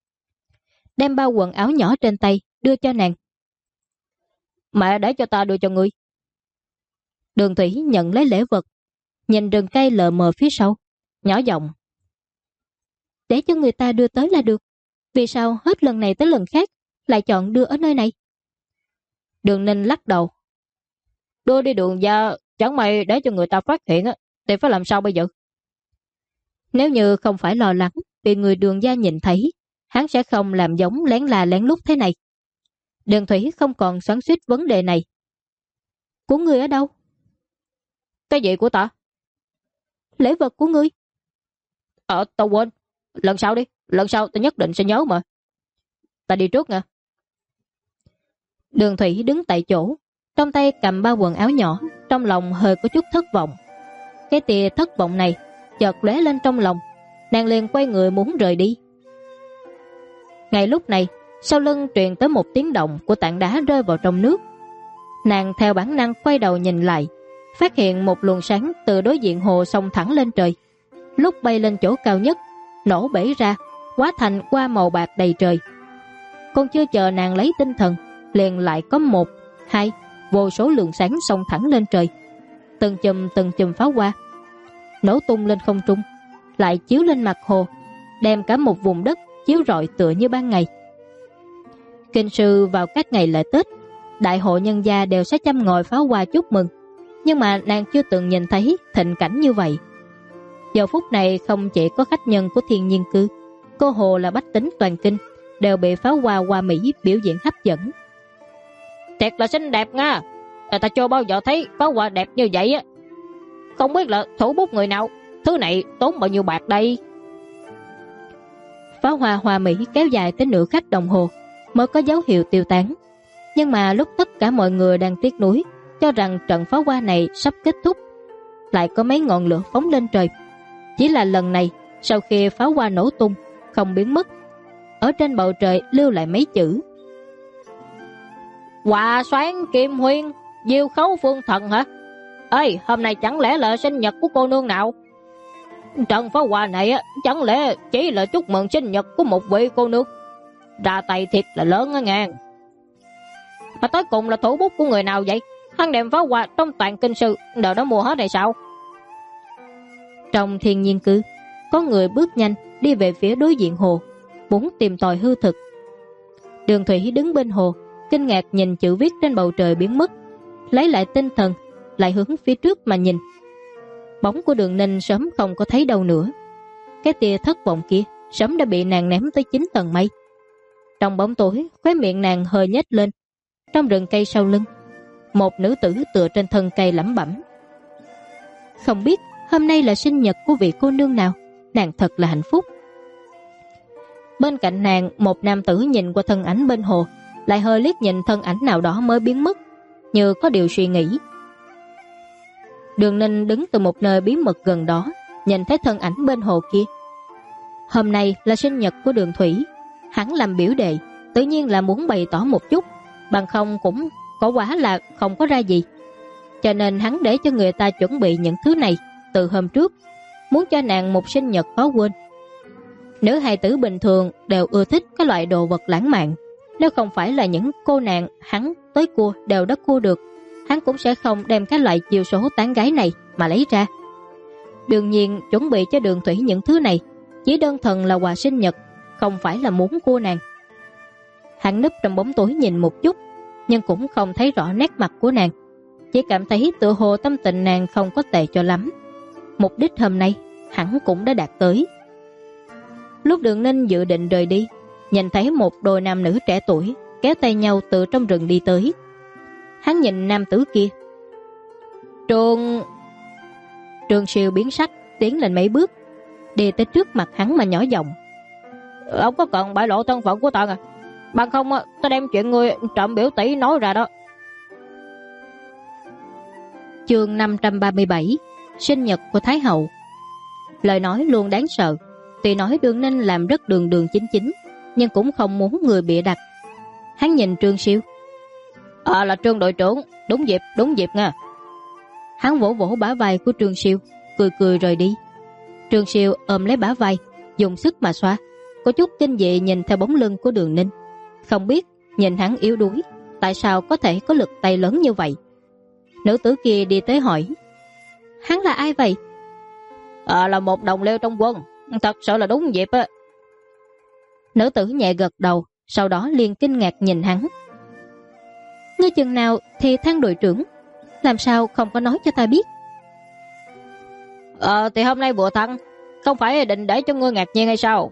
Đem bao quần áo nhỏ trên tay đưa cho nàng. Mẹ để cho ta đưa cho ngươi. Đường Thủy nhận lấy lễ vật, nhìn rừng cây lờ mờ phía sau, nhỏ giọng. Để cho người ta đưa tới là được. Vì sao hết lần này tới lần khác lại chọn đưa ở nơi này? Đường Ninh lắc đầu. Đưa đi Đường gia, chẳng may để cho người ta phát hiện thì phải làm sao bây giờ? Nếu như không phải lo lắng bị người Đường gia nhìn thấy, hắn sẽ không làm giống lén la lén lút thế này. Đường Thủy không còn xoắn xuýt vấn đề này. Của ngươi ở đâu? Cái gì của ta? Lễ vật của ngươi. Tao quên. Lần sau đi, lần sau ta nhất định sẽ nhớ mà. Ta đi trước nha. Đường Thủy đứng tại chỗ, trong tay cầm bao quần áo nhỏ, trong lòng hơi có chút thất vọng. Cái tia thất vọng này chợt lóe lên trong lòng, nàng liền quay người muốn rời đi. Ngay lúc này, sau lưng truyền tới một tiếng động của tảng đá rơi vào trong nước. Nàng theo bản năng quay đầu nhìn lại, phát hiện một luồng sáng từ đối diện hồ xông thẳng lên trời. Lúc bay lên chỗ cao nhất, nổ bể ra, hóa thành hoa màu bạc đầy trời. Còn chưa chờ nàng lấy tinh thần, liền lại có một, hai, vô số luồng sáng xông thẳng lên trời. Từng chùm pháo hoa nổ tung lên không trung, lại chiếu lên mặt hồ, đem cả một vùng đất chiếu rọi tựa như ban ngày. Kinh sư vào các ngày lễ Tết, đại hội nhân gia đều sẽ châm ngòi pháo hoa chúc mừng. nhưng mà nàng chưa từng nhìn thấy thịnh cảnh như vậy. Giờ phút này không chỉ có khách nhân của Thiên Nhiên Cư, cô hồ là bách tính toàn kinh đều bị pháo hoa hoa mỹ biểu diễn hấp dẫn. Thiệt là xinh đẹp nha, ta chưa bao giờ thấy pháo hoa đẹp như vậy á. Không biết là thủ bút người nào, thứ này tốn bao nhiêu bạc đây? Pháo hoa hoa mỹ kéo dài tới nửa khắc đồng hồ mới có dấu hiệu tiêu tán. Nhưng mà lúc tất cả mọi người đang tiếc nuối, cho rằng trận pháo hoa này sắp kết thúc, lại có mấy ngọn lửa phóng lên trời. Chỉ là lần này, sau khi pháo hoa nổ tung, không biến mất, ở trên bầu trời lưu lại mấy chữ: Hòa xoán kim huyên, diêu khấu phương thần hả? Ê, hôm nay chẳng lẽ là sinh nhật của cô nương nào? Trận pháo hoa này á, chẳng lẽ chỉ là chúc mừng sinh nhật của một vị cô nương? Ra tay thiệt là lớn á nghe. Mà tới cùng là thủ bút của người nào vậy? Hắn đem pháo hoa trong toàn kinh sư đều đã mua hết hay sao? Trong Thiên Nhiên Cư, có người bước nhanh đi về phía đối diện hồ, muốn tìm tòi hư thực. Đường Thủy đứng bên hồ, kinh ngạc nhìn chữ viết trên bầu trời biến mất, lấy lại tinh thần, lại hướng phía trước mà nhìn. Bóng của Đường Ninh sớm không có thấy đâu nữa. Cái tia thất vọng kia sớm đã bị nàng ném tới 9 tầng mây. Trong bóng tối, khóe miệng nàng hơi nhếch lên. Trong rừng cây sau lưng, một nữ tử tựa trên thân cây lẩm bẩm: Không biết hôm nay là sinh nhật của vị cô nương nào, nàng thật là hạnh phúc. Bên cạnh nàng, một nam tử nhìn qua thân ảnh bên hồ, lại hơi liếc nhìn thân ảnh nào đó mới biến mất, như có điều suy nghĩ. Đường Ninh đứng từ một nơi bí mật gần đó, nhìn thấy thân ảnh bên hồ kia. Hôm nay là sinh nhật của Đường Thủy, hắn làm biểu đệ, tự nhiên là muốn bày tỏ một chút, bằng không cũng có quá là không có ra gì. Cho nên hắn để cho người ta chuẩn bị những thứ này từ hôm trước, muốn cho nàng một sinh nhật khó quên. Nữ hài tử bình thường đều ưa thích cái loại đồ vật lãng mạn, nếu không phải là những cô nàng hắn tới cua đều đã cua được, hắn cũng sẽ không đem cái loại chiêu số tán gái này mà lấy ra. Đương nhiên chuẩn bị cho Đường Thủy những thứ này chỉ đơn thuần là quà sinh nhật, không phải là muốn cua nàng. Hắn núp trong bóng tối nhìn một chút, nhưng cũng không thấy rõ nét mặt của nàng, chỉ cảm thấy tựa hồ tâm tình nàng không có tệ cho lắm. Mục đích hôm nay hắn cũng đã đạt tới. Lúc Đường Ninh dự định rời đi, nhìn thấy một đôi nam nữ trẻ tuổi kéo tay nhau từ trong rừng đi tới. Hắn nhìn nam tử kia. Trương Siêu biến sắc, tiến lên mấy bước, đi tới trước mặt hắn mà nhỏ giọng: Ông có cần bại lộ thân phận của ta à? Bằng không ta đem chuyện người trộm biểu tỷ nói ra đó. Chương 537: Sinh nhật của Thái hậu. Lời nói luôn đáng sợ. Tuy nói Đường Ninh làm rất đường đường chính chính, nhưng cũng không muốn người bịa đặt. Hắn nhìn Trương Siêu: Là Trương đội trưởng, đúng dịp nha. Hắn vỗ vỗ bả vai của Trương Siêu, cười cười rời đi. Trương Siêu ôm lấy bả vai, dùng sức mà xoa, có chút kinh dị nhìn theo bóng lưng của Đường Ninh. Không biết nhìn hắn yếu đuối, tại sao có thể có lực tay lớn như vậy. Nữ tử kia đi tới hỏi: Hắn là ai vậy? Là một đồng liêu trong quân, thật sự là đúng dịp á. Nữ tử nhẹ gật đầu, sau đó liền kinh ngạc nhìn hắn: Ngươi chừng nào thì thăng đội trưởng, làm sao không có nói cho ta biết? Thì hôm nay bữa thăng, không phải định để cho ngươi ngạc nhiên hay sao?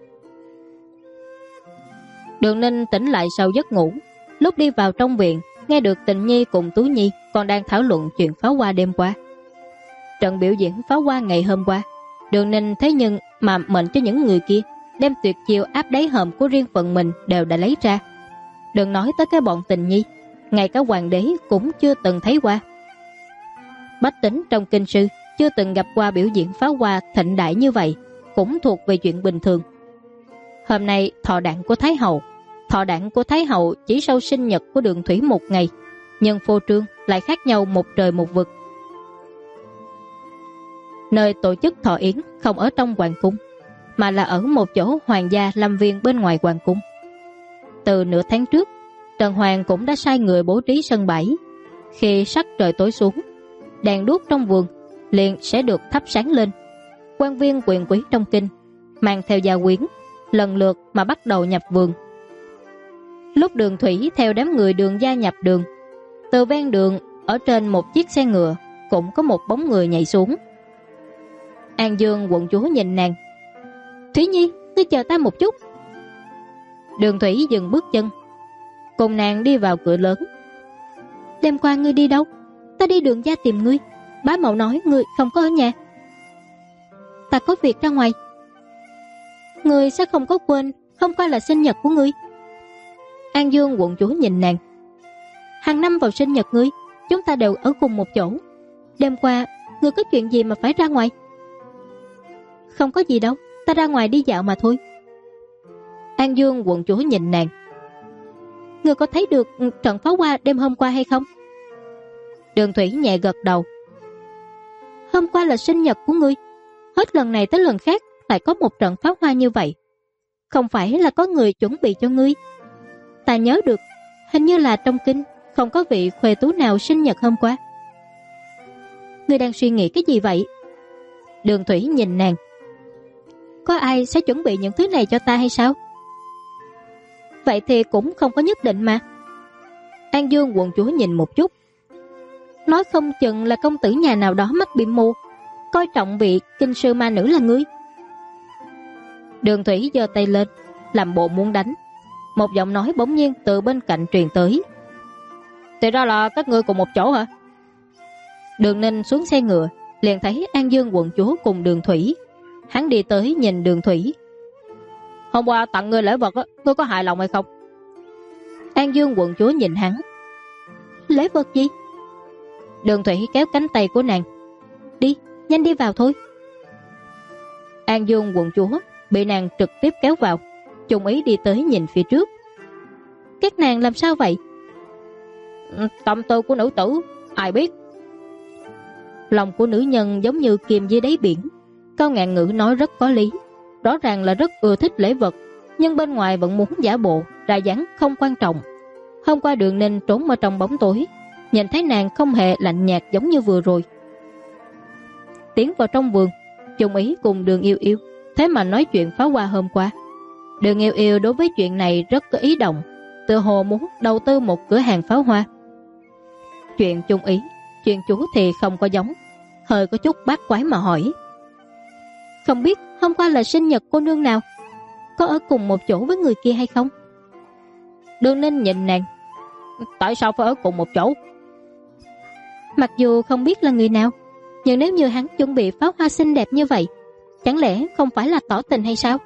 Đường Ninh tỉnh lại sau giấc ngủ, lúc đi vào trong viện, nghe được Tình Nhi cùng Tú Nhi còn đang thảo luận chuyện pháo hoa đêm qua. Trận biểu diễn pháo hoa ngày hôm qua, Đường Ninh thế nhưng mà mệnh cho những người kia đem tuyệt chiêu áp đáy hòm của riêng phận mình đều đã lấy ra. Đừng nói tới cái bọn Tình Nhi, ngay cả hoàng đế cũng chưa từng thấy qua. Bách tính trong kinh sư chưa từng gặp qua biểu diễn pháo hoa thịnh đại như vậy, cũng thuộc về chuyện bình thường. Hôm nay thọ đản của Thái hậu chỉ sau sinh nhật của Đường Thủy một ngày, nhưng phô trương lại khác nhau một trời một vực. Nơi tổ chức thọ yến không ở trong hoàng cung, mà là ở một chỗ hoàng gia lâm viên bên ngoài hoàng cung. Từ nửa tháng trước, Trần Hoàng cũng đã sai người bố trí sân bãi. Khi sắc trời tối xuống, đèn đuốc trong vườn liền sẽ được thắp sáng lên. Quan viên quyền quý trong kinh mang theo gia quyến lần lượt mà bắt đầu nhập vườn. Lúc Đường Thủy theo đám người Đường gia nhập đường, từ ven đường ở trên một chiếc xe ngựa cũng có một bóng người nhảy xuống. An Dương quận chúa nhìn nàng. Thủy Nhi, ngươi chờ ta một chút. Đường Thủy dừng bước chân, cùng nàng đi vào cửa lớn. Đêm qua ngươi đi đâu? Ta đi Đường gia tìm ngươi. Bá mẫu nói ngươi không có ở nhà. Ta có việc ra ngoài. Ngươi sẽ không có quên hôm qua là sinh nhật của ngươi. An Dương quận chúa nhìn nàng. Hàng năm vào sinh nhật ngươi, chúng ta đều ở cùng một chỗ. Đêm qua ngươi có chuyện gì mà phải ra ngoài? Không có gì đâu, ta ra ngoài đi dạo mà thôi. An Dương quận chúa nhìn nàng. Ngươi có thấy được trận pháo hoa đêm hôm qua hay không? Đường Thủy nhẹ gật đầu. Hôm qua là sinh nhật của ngươi, hết lần này tới lần khác lại có một trận pháo hoa như vậy. Không phải là có người chuẩn bị cho ngươi? Ta nhớ được, hình như là trong kinh không có vị khuê tú nào sinh nhật hôm qua. Ngươi đang suy nghĩ cái gì vậy? Đường Thủy nhìn nàng. Có ai sẽ chuẩn bị những thứ này cho ta hay sao? Vậy thì cũng không có nhất định mà. An Dương quận chúa nhìn một chút. Nói không chừng là công tử nhà nào đó mắc bị mù, coi trọng vị kinh sư ma nữ là ngươi. Đường Thủy giơ tay lên, làm bộ muốn đánh. Một giọng nói bỗng nhiên từ bên cạnh truyền tới. Thì ra là các ngươi cùng một chỗ hả? Đường Ninh xuống xe ngựa, liền thấy An Dương quận chúa cùng Đường Thủy. Hắn đi tới nhìn Đường Thủy. Hôm qua tặng ngươi lễ vật, ngươi có hài lòng hay không? An Dương quận chúa nhìn hắn. Lễ vật gì? Đường Thủy kéo cánh tay của nàng. Đi, nhanh đi vào thôi. An Dương quận chúa bị nàng trực tiếp kéo vào, chung ý đi tới nhìn phía trước. Các nàng làm sao vậy? Tâm tư của nữ tử, ai biết. Lòng của nữ nhân giống như chìm dưới đáy biển. Cao Ngạn Ngữ nói rất có lý. Rõ ràng là rất ưa thích lễ vật, nhưng bên ngoài vẫn muốn giả bộ ra dáng không quan trọng. Hôm qua Đường Ninh trốn ở trong bóng tối, nhìn thấy nàng không hề lạnh nhạt giống như vừa rồi. Tiến vào trong vườn, chung ý cùng Đường Yêu Yêu thế mà nói chuyện pháo hoa hôm qua. Đường Yêu Yêu đối với chuyện này rất có ý động, tựa hồ muốn đầu tư một cửa hàng pháo hoa. Chuyện chung ý, chuyện chú thì không có giống, hơi có chút bát quái mà hỏi. Không biết hôm qua là sinh nhật cô nương nào, có ở cùng một chỗ với người kia hay không? Đường Ninh nhìn nàng. Tại sao phải ở cùng một chỗ? Mặc dù không biết là người nào, nhưng nếu như hắn chuẩn bị pháo hoa xinh đẹp như vậy, chẳng lẽ không phải là tỏ tình hay sao?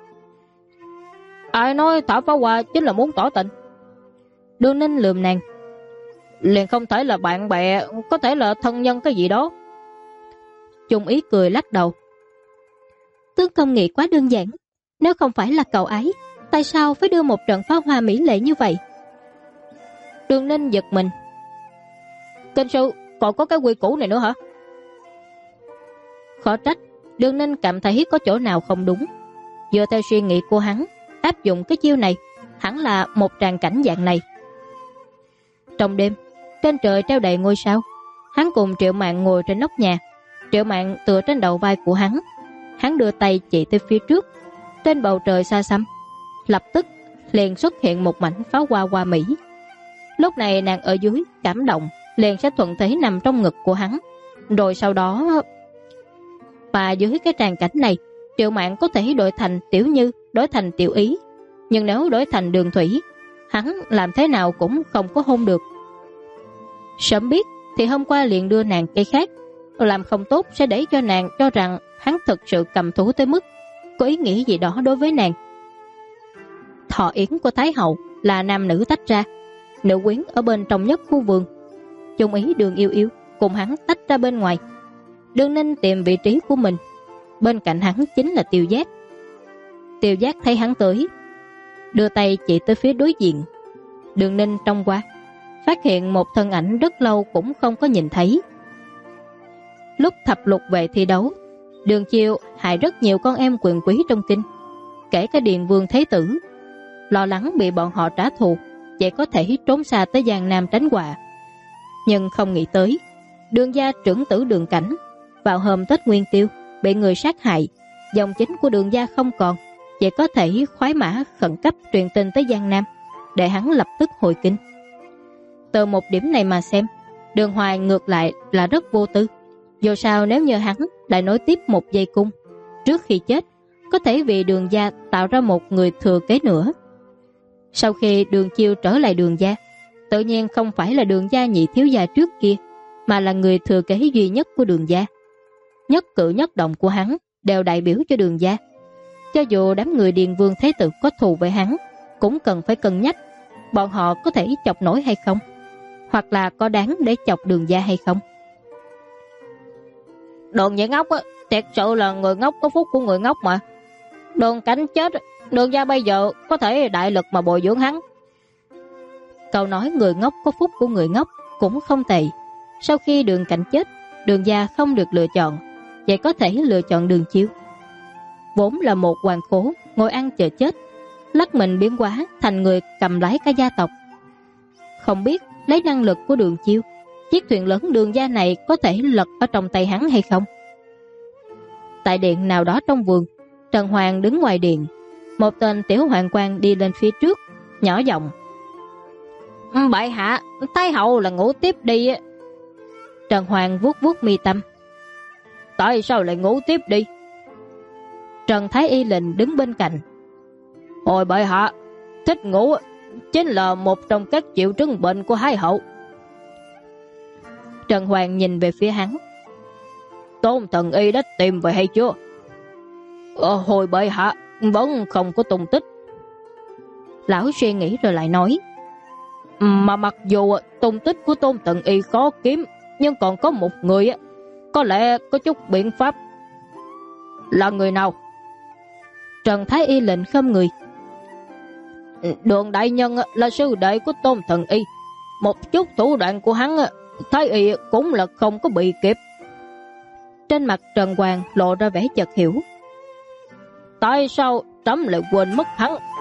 Ai nói thả pháo hoa chính là muốn tỏ tình? Đường Ninh lườm nàng. Liền không thể là bạn bè, có thể là thân nhân cái gì đó. Chung ý cười lắc đầu. Tướng công nghĩ quá đơn giản. Nếu không phải là cậu ấy, tại sao phải đưa một trận pháo hoa mỹ lệ như vậy? Đường Ninh giật mình. Kinh sư, còn có cái quy củ này nữa hả? Khó trách, Đường Ninh cảm thấy có chỗ nào không đúng. Dựa theo suy nghĩ của hắn, áp dụng cái chiêu này hẳn là một tràng cảnh dạng này. Trong đêm, trên trời treo đầy ngôi sao. Hắn cùng Triệu Mạn ngồi trên nóc nhà. Triệu Mạn tựa trên đầu vai của hắn. Hắn đưa tay chỉ tới phía trước. Trên bầu trời xa xăm, lập tức liền xuất hiện một mảnh pháo hoa hoa mỹ. Lúc này nàng ở dưới cảm động, liền sẽ thuận thế nằm trong ngực của hắn. Rồi sau đó... Và dưới cái tràng cảnh này, Triệu Mạn có thể đổi thành Tiểu Như, đổi thành Tiểu Ý. Nhưng nếu đổi thành Đường Thủy, hắn làm thế nào cũng không có hôn được. Sớm biết thì hôm qua liền đưa nàng cây khác, làm không tốt sẽ để cho nàng cho rằng hắn thực sự cầm thú tới mức có ý nghĩ gì đó đối với nàng. Thọ yến của Thái hậu là nam nữ tách ra, nữ quyến ở bên trong nhất khu vườn. Chung ý Đường Yêu Yêu cùng hắn tách ra bên ngoài. Đường Ninh tìm vị trí của mình, bên cạnh hắn chính là Tiêu Giác. Tiêu Giác thấy hắn tới, đưa tay chỉ tới phía đối diện. Đường Ninh trông qua, phát hiện một thân ảnh rất lâu cũng không có nhìn thấy. Lúc thập lục về thi đấu, Đường Chiêu hại rất nhiều con em quyền quý trong kinh, kể cả Điền Vương Thế Tử. Lo lắng bị bọn họ trả thù, chỉ có thể trốn xa tới Giang Nam tránh họa. Nhưng không nghĩ tới, Đường gia trưởng tử Đường Cảnh vào hôm Tết Nguyên Tiêu bị người sát hại, dòng chính của Đường gia không còn, chỉ có thể khoái mã khẩn cấp truyền tin tới Giang Nam để hắn lập tức hồi kinh. Từ một điểm này mà xem, Đường Hoài ngược lại là rất vô tư, Dù sao nếu như hắn lại nối tiếp một dây cung, trước khi chết, có thể vì Đường gia tạo ra một người thừa kế nữa. Sau khi Đường Chiêu trở lại Đường gia, tự nhiên không phải là Đường gia nhị thiếu gia trước kia, mà là người thừa kế duy nhất của Đường gia. Nhất cử nhất động của hắn đều đại biểu cho Đường gia. Cho dù đám người Điền Vương Thế Tử có thù với hắn, cũng cần phải cân nhắc bọn họ có thể chọc nổi hay không, hoặc là có đáng để chọc Đường gia hay không. Đường Nhị Ngốc thật sự là người ngốc có phúc của người ngốc mà. Đường Cảnh chết, Đường gia bây giờ có thể đại lực mà bồi dưỡng hắn. Câu nói người ngốc có phúc của người ngốc cũng không tệ. Sau khi Đường Cảnh chết, Đường gia không được lựa chọn, vậy có thể lựa chọn Đường Chiêu. Vốn là một hoàng cố ngồi ăn chờ chết, lắc mình biến hóa thành người cầm lái cả gia tộc. Không biết lấy năng lực của Đường Chiêu, chiếc thuyền lớn Đường gia này có thể lật ở trong tay hắn hay không? Tại điện nào đó trong vườn, Trần Hoàng đứng ngoài điện. Một tên tiểu hoàng quan đi lên phía trước, nhỏ giọng: Bệ hạ, Thái hậu là ngủ tiếp đi. Trần Hoàng vuốt vuốt mi tâm. Tại sao lại ngủ tiếp đi? Trần Thái Y lệnh đứng bên cạnh. Hồi bệ hạ, thích ngủ chính là một trong các triệu chứng bệnh của Thái hậu. Trần Hoàng nhìn về phía hắn. Tôn Thần Y đã tìm về hay chưa? Hồi bệ hạ, vẫn không có tung tích. Lão suy nghĩ rồi lại nói: Mà mặc dù tung tích của Tôn Thần Y khó kiếm, nhưng còn có một người có lẽ có chút biện pháp. Là người nào? Trần Thái Y lệnh khom người. Đường đại nhân là sư đệ của Tôn Thần Y. Một chút thủ đoạn của hắn, Thái Y cũng là không có bị kịp. Trên mặt Trần Hoàng lộ ra vẻ chợt hiểu. Tại sao trẫm lại quên mất hắn?